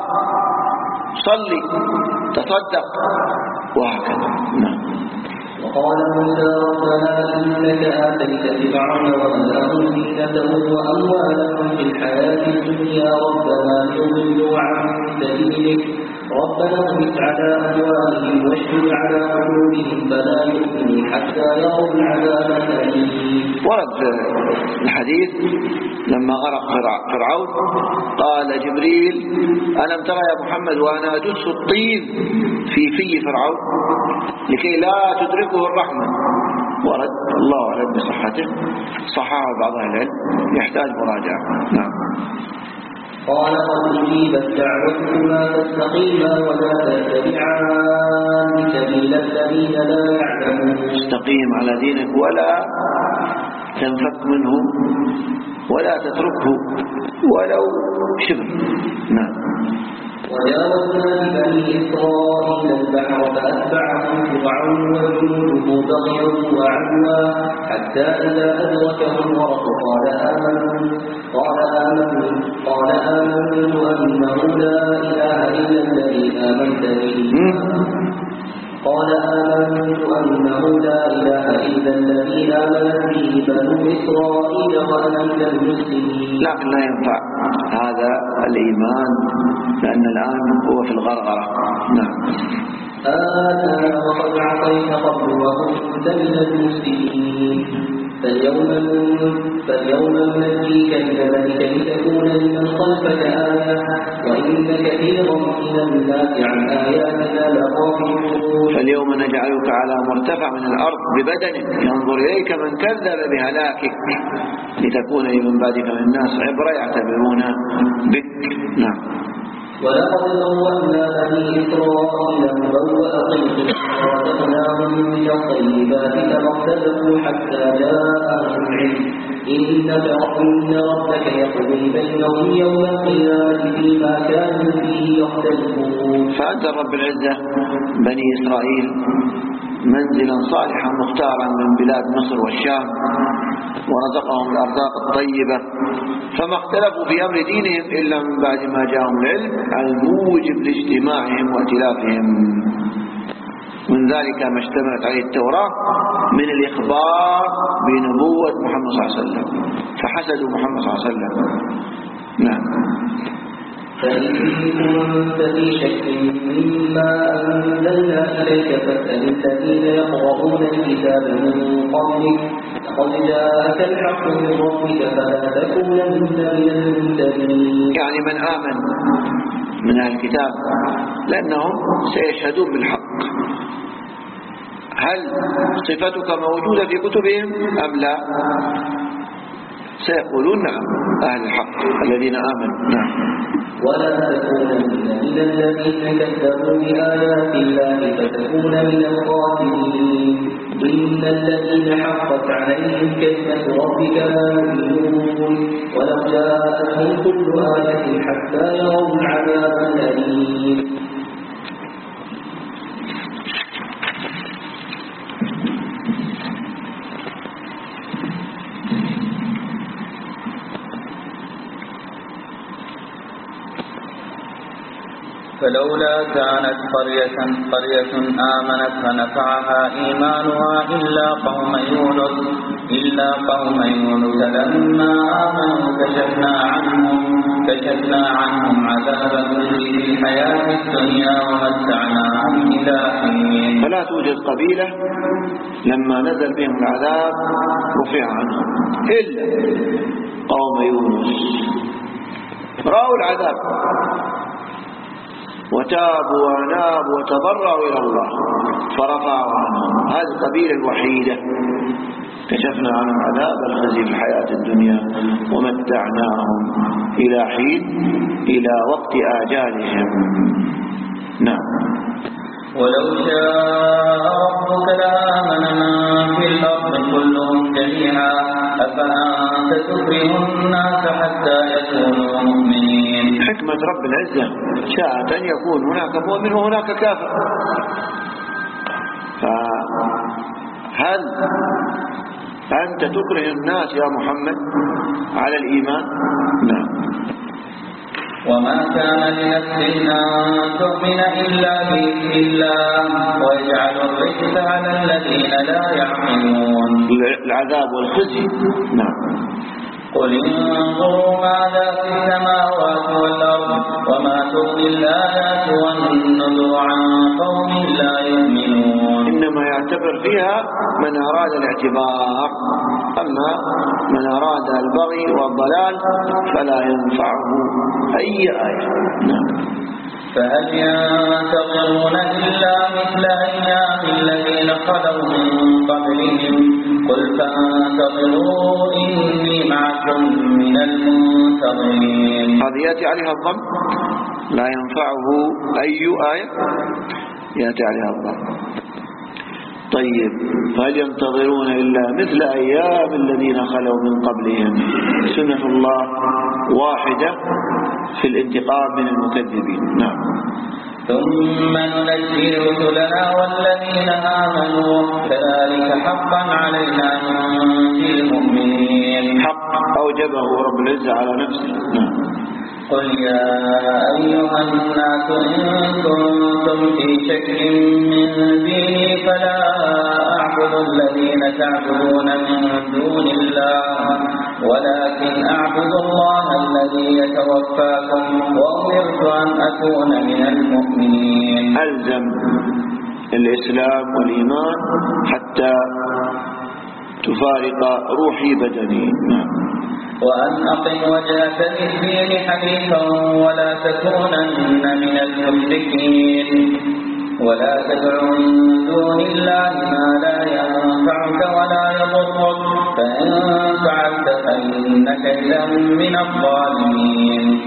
A: صلي، تصدق، وهكذا. نعم.
D: وقال موسى ربنا إنك آتيت فرعون وملأه زينة وأموالا في الحياة الدنيا ربنا ليضلوا عن سبيلك ربنا اطمس على أموالهم واشدد على قلوبهم فلا يؤمنوا حتى يروا العذاب الأليم.
A: ورد الحديث لما غرق فرعون قال جبريل ألم ترى يا محمد وأنا أدس الطين في في فرعون لكي لا تدركه الرحمة. ورد الله أعلم بصحته، صححه بعض أهل العلم، يحتاج مراجعة. نعم.
D: قال قد أجيبت دعوتكما فاستقيما ولا تتبعان سبيل الذين لا يعلمون.
A: استقيم على دينك ولا تنفك منه ولا تتركه ولو شبر. نعم.
D: وجاوزنا ببني إسرائيل البحر فأتبعهم فرعون وجنوده بغيا وعدوا حتى إذا أدركه الغرق قال آمنت قال آمنت قال آمنت أنه لا إله إلا الذي آمنت به قال آمنت أنه لا إله إلا الذي آمنت به بنو إسرائيل وأنا من المسلمين.
A: لكن لا ينفع هذا الإيمان لأن الآن هو في الغرغرة. نعم.
D: آتانا وقد عصيت قبل وكنت من المسلمين فاليوم فاليوم ننجيك ببدنك لتكون لمن خلفك آية وإن كثيرا من الناس عن آياتنا لغافلون.
A: فاليوم نجعلك على مرتفع من الأرض ببدنك ينظر إليك من كذب بهلاكك لتكون لمن بعدك من الناس عبرة يعتبرون بك. نعم.
D: ولقد بوأنا بني إسرائيل مبوأ صدق ورزقناهم من الطيبات فما اختلفوا حتى جاءهم العلم إن ربك يقضي بينهم يوم القيامة فيما كانوا فيه يختلفون.
A: فأنزل رب العزة بني إسرائيل منزلا صالحا مختارا من بلاد مصر والشام ورزقهم الأرزاق الطيبة فما اختلفوا في أمر دينهم إلا من بعد ما جاءهم العلم الموجب لاجتماعهم وائتلافهم. من ذلك ما اشتملت عليه التوراة من الإخبار بنبوة محمد صلى الله عليه وسلم فحسدوا محمد صلى الله عليه وسلم. نعم.
D: فإن كنت في شك مما أنزلنا إليك فاسأل الذين يقرؤون الكتاب من قبلك لقد جاءك الحق من ربك فلا تكونن من الممتدين.
A: يعني من آمن من أهل الكتاب لأنهم سيشهدون بالحق هل صفتك موجودة في كتبهم أم لا؟ سيقولون نعم أهل الحق الذين آمنوا. نعم.
D: ولا تكونن من الذين كذبوا بآيات الله فتكون من الخاسرين. إن الذين حقت عليهم كلمة ربك لا يؤمنون ولو جاءتهم كل آية حتى يروا العذاب الأليم.
E: فلولا كانت قرية قرية آمنت فنفعها إيمانها إلا قوم يونس إلا قوم يونس لما آمنوا كشفنا عنهم كشفنا عنهم عذاب الخزي في الحياة الدنيا ومتعناهم إلى حين.
A: فلا توجد قبيلة لما نزل بهم العذاب رفع عنهم إلا قوم يونس، رأوا العذاب وتابوا وانابوا وتضرعوا إلى الله فرفعوا عنهم. هذه القبيلة الوحيدة كشفنا عنهم عذاب الخزي في الحياة الدنيا ومتعناهم إلى حين، إلى وقت آجالهم. نعم.
E: ولو شاء ربك لآمن من في الأرض كلهم جميعا أفأنت تكره الناس حتى يكونوا مؤمنين.
A: حكمة رب العزة شاءت أن يكون هناك مؤمن وهناك كافر، فهل أنت تكره الناس يا محمد على الإيمان؟ نعم.
E: وما كان لنفس أن تؤمن إلا بإذن الله ويجعل الرجس على الذين لا يعقلون.
A: العذاب والخزي. نعم.
E: قل انظروا ماذا في السماوات والأرض وما تغني الآيات والنذر عن قوم لا يؤمنون.
A: إنما يعتبر فيها من أراد الاعتبار، أما من أراد البغي والضلال فلا ينفعه أي آية. نعم.
E: فهل ينتظرون إلا مثل أيام الذين خلوا من قبلهم قل فانتظروا إني معكم من المنتظرين.
A: هذه يأتي عليها الضم، لا ينفعه أي آية يأتي عليها الضم. طيب، فهل ينتظرون إلا مثل أيام الذين خلوا من قبلهم. سنة الله واحدة في الانتقام من المكذبين. نعم.
E: ثم ننجي رسلنا والذين آمنوا كذلك حقا علينا ننجي المؤمنين.
A: حق أوجبه رب العزة على نفسه. نعم.
E: قل يا أيها الناس إن كنتم في شك من ديني فلا أعبد الذين تعبدون من دون الله ولكن أعبد الله الذي يتوفاكم وأمرت أن أكون من المؤمنين.
A: ألزم الإسلام والإيمان حتى تفارق روحي بدني. نعم.
E: وأن أقم وجهك للدين حنيفا ولا تكونن من المشركين ولا تدع من دون الله ما لا ينفعك ولا يضرك فإن فعلت فإنك إذا من الظالمين.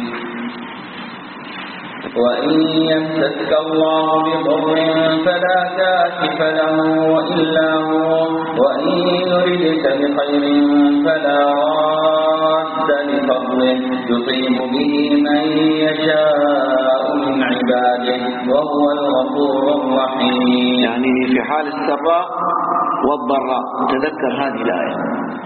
E: وإن يمسسك الله بضر فلا كاشف له إلا هو وإن يردك بخير فلا راد لفضله يصيب به من يشاء من عباده وهو الغفور الرحيم.
A: يعني في حال السراء والضراء تذكر هذه الآية.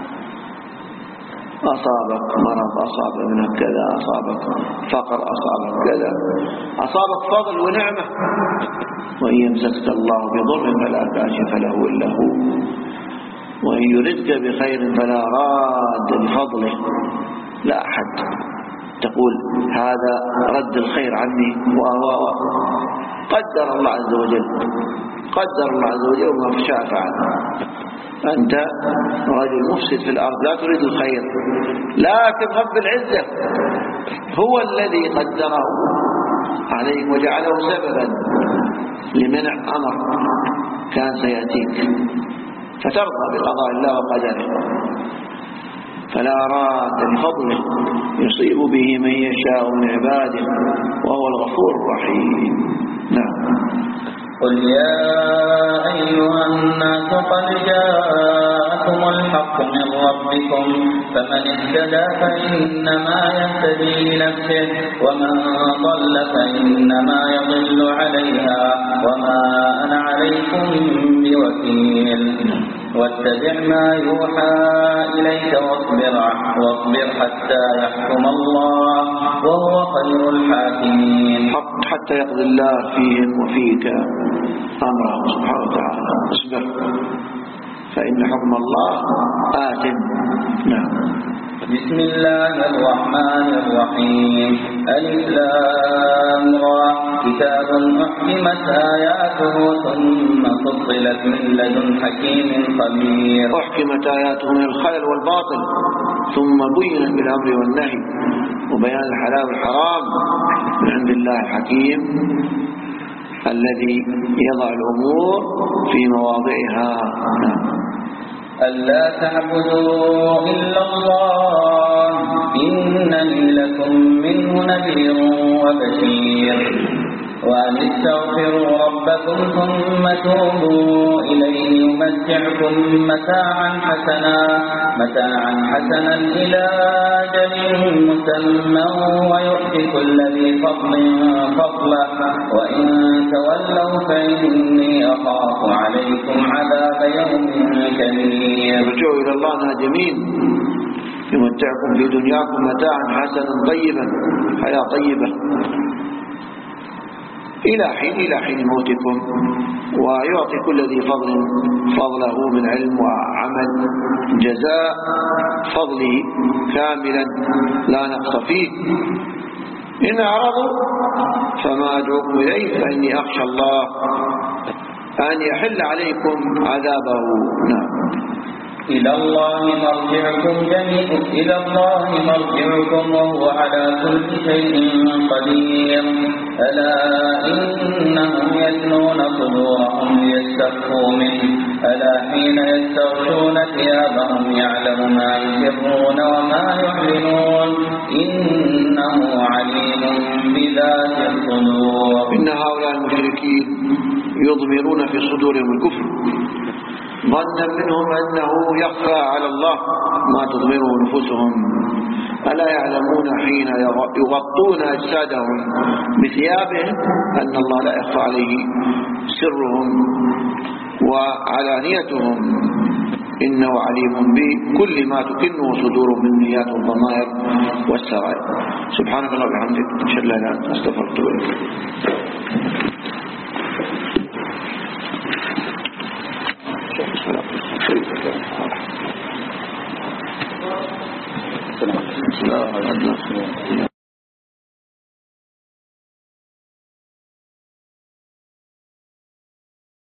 A: أصابك مرض، أصاب ابنك كذا، أصابك فقر، أصابك كذا، أصابك فضل ونعمة. وإن يمسسك الله بضر فلا كاشف له إلا هو وإن يردك بخير فلا راد لفضله. لا أحد تقول هذا رد الخير عني وهو قدر الله عز وجل، قدر الله عز وجل وما شاء فعل. أنت رجل مفسد في الأرض لا تريد الخير، لكن رب العزة هو الذي قدره عليك وجعله سببا لمنع أمر كان سيأتيك فترضى بقضاء الله وقدره. فلا راد لفضله يصيب به من يشاء من عباده وهو الغفور الرحيم. نعم.
E: قل يا أيها الناس قد جاءكم الحق من ربكم فمن اهتدى فإنما يهتدي لنفسه ومن ضل فإنما يضل عليها وما أنا عليكم بوكيل. واتبع ما يوحى إليك واصبر واصبر حتى يحكم الله وهو خير الحاكمين.
A: حتى يقضي الله فيهم وفيك أمره سبحانه وتعالى. اصبر فإن حكم الله آت. نعم.
E: بسم الله الرحمن الرحيم. ألف لام را كتاب أحكمت آياته ثم فصلت من لدن حكيم خبير.
A: أحكمت آياته من الخلل والباطل ثم بينت بالأمر والنهي وبيان الحلال والحرام من عند الله الحكيم الذي يضع الأمور في مواضعها.
E: ألا تعبدوا إلا الله إنني لكم منه نذير وبشير. وأن استغفروا ربكم ثم توبوا إليه يمتعكم متاعا حسنا متاعا حسنا إلى أجل مسمى ويؤتي كل ذي فضل فضله وإن تولوا فإني أخاف عليكم عذاب يوم كبير.
A: ارجعوا إلى الله نادمين يمتعكم في دنياكم متاعا حسنا طيبا حياة طيبة إلى حين إلى حين موتكم ويعطي كل ذي فضل فضله من علم وعمل جزاء فضله كاملا لا نقص فيه. إن أعرضوا فما أدعوكم إليه فإني أخشى الله أن يحل عليكم عذابه. نعم.
E: إلى الله مرجعكم جميعا إلى الله مرجعكم وهو على كل شيء قدير. ألا إنهم يثنون صدورهم ليستخفوا منه ألا حين يستغشون ثيابهم يعلم ما يسرون وما يعلنون إنه عليم بذات الصدور.
A: إن هؤلاء المشركين يضمرون في صدورهم الكفر ظنا منهم أنه يخفى على الله ما تضمره نفوسهم. ألا يعلمون حين يغطون أجسادهم بثيابهم أن الله لا يخفى عليه سرهم وعلانيتهم إنه عليم بكل ما تكنه صدورهم من نيات والضمائر والسرائر. سبحانك الله وبحمدك أشهد أن لا إله إلا أنت أستغفرك وأتوب إليك. السلام عليكم.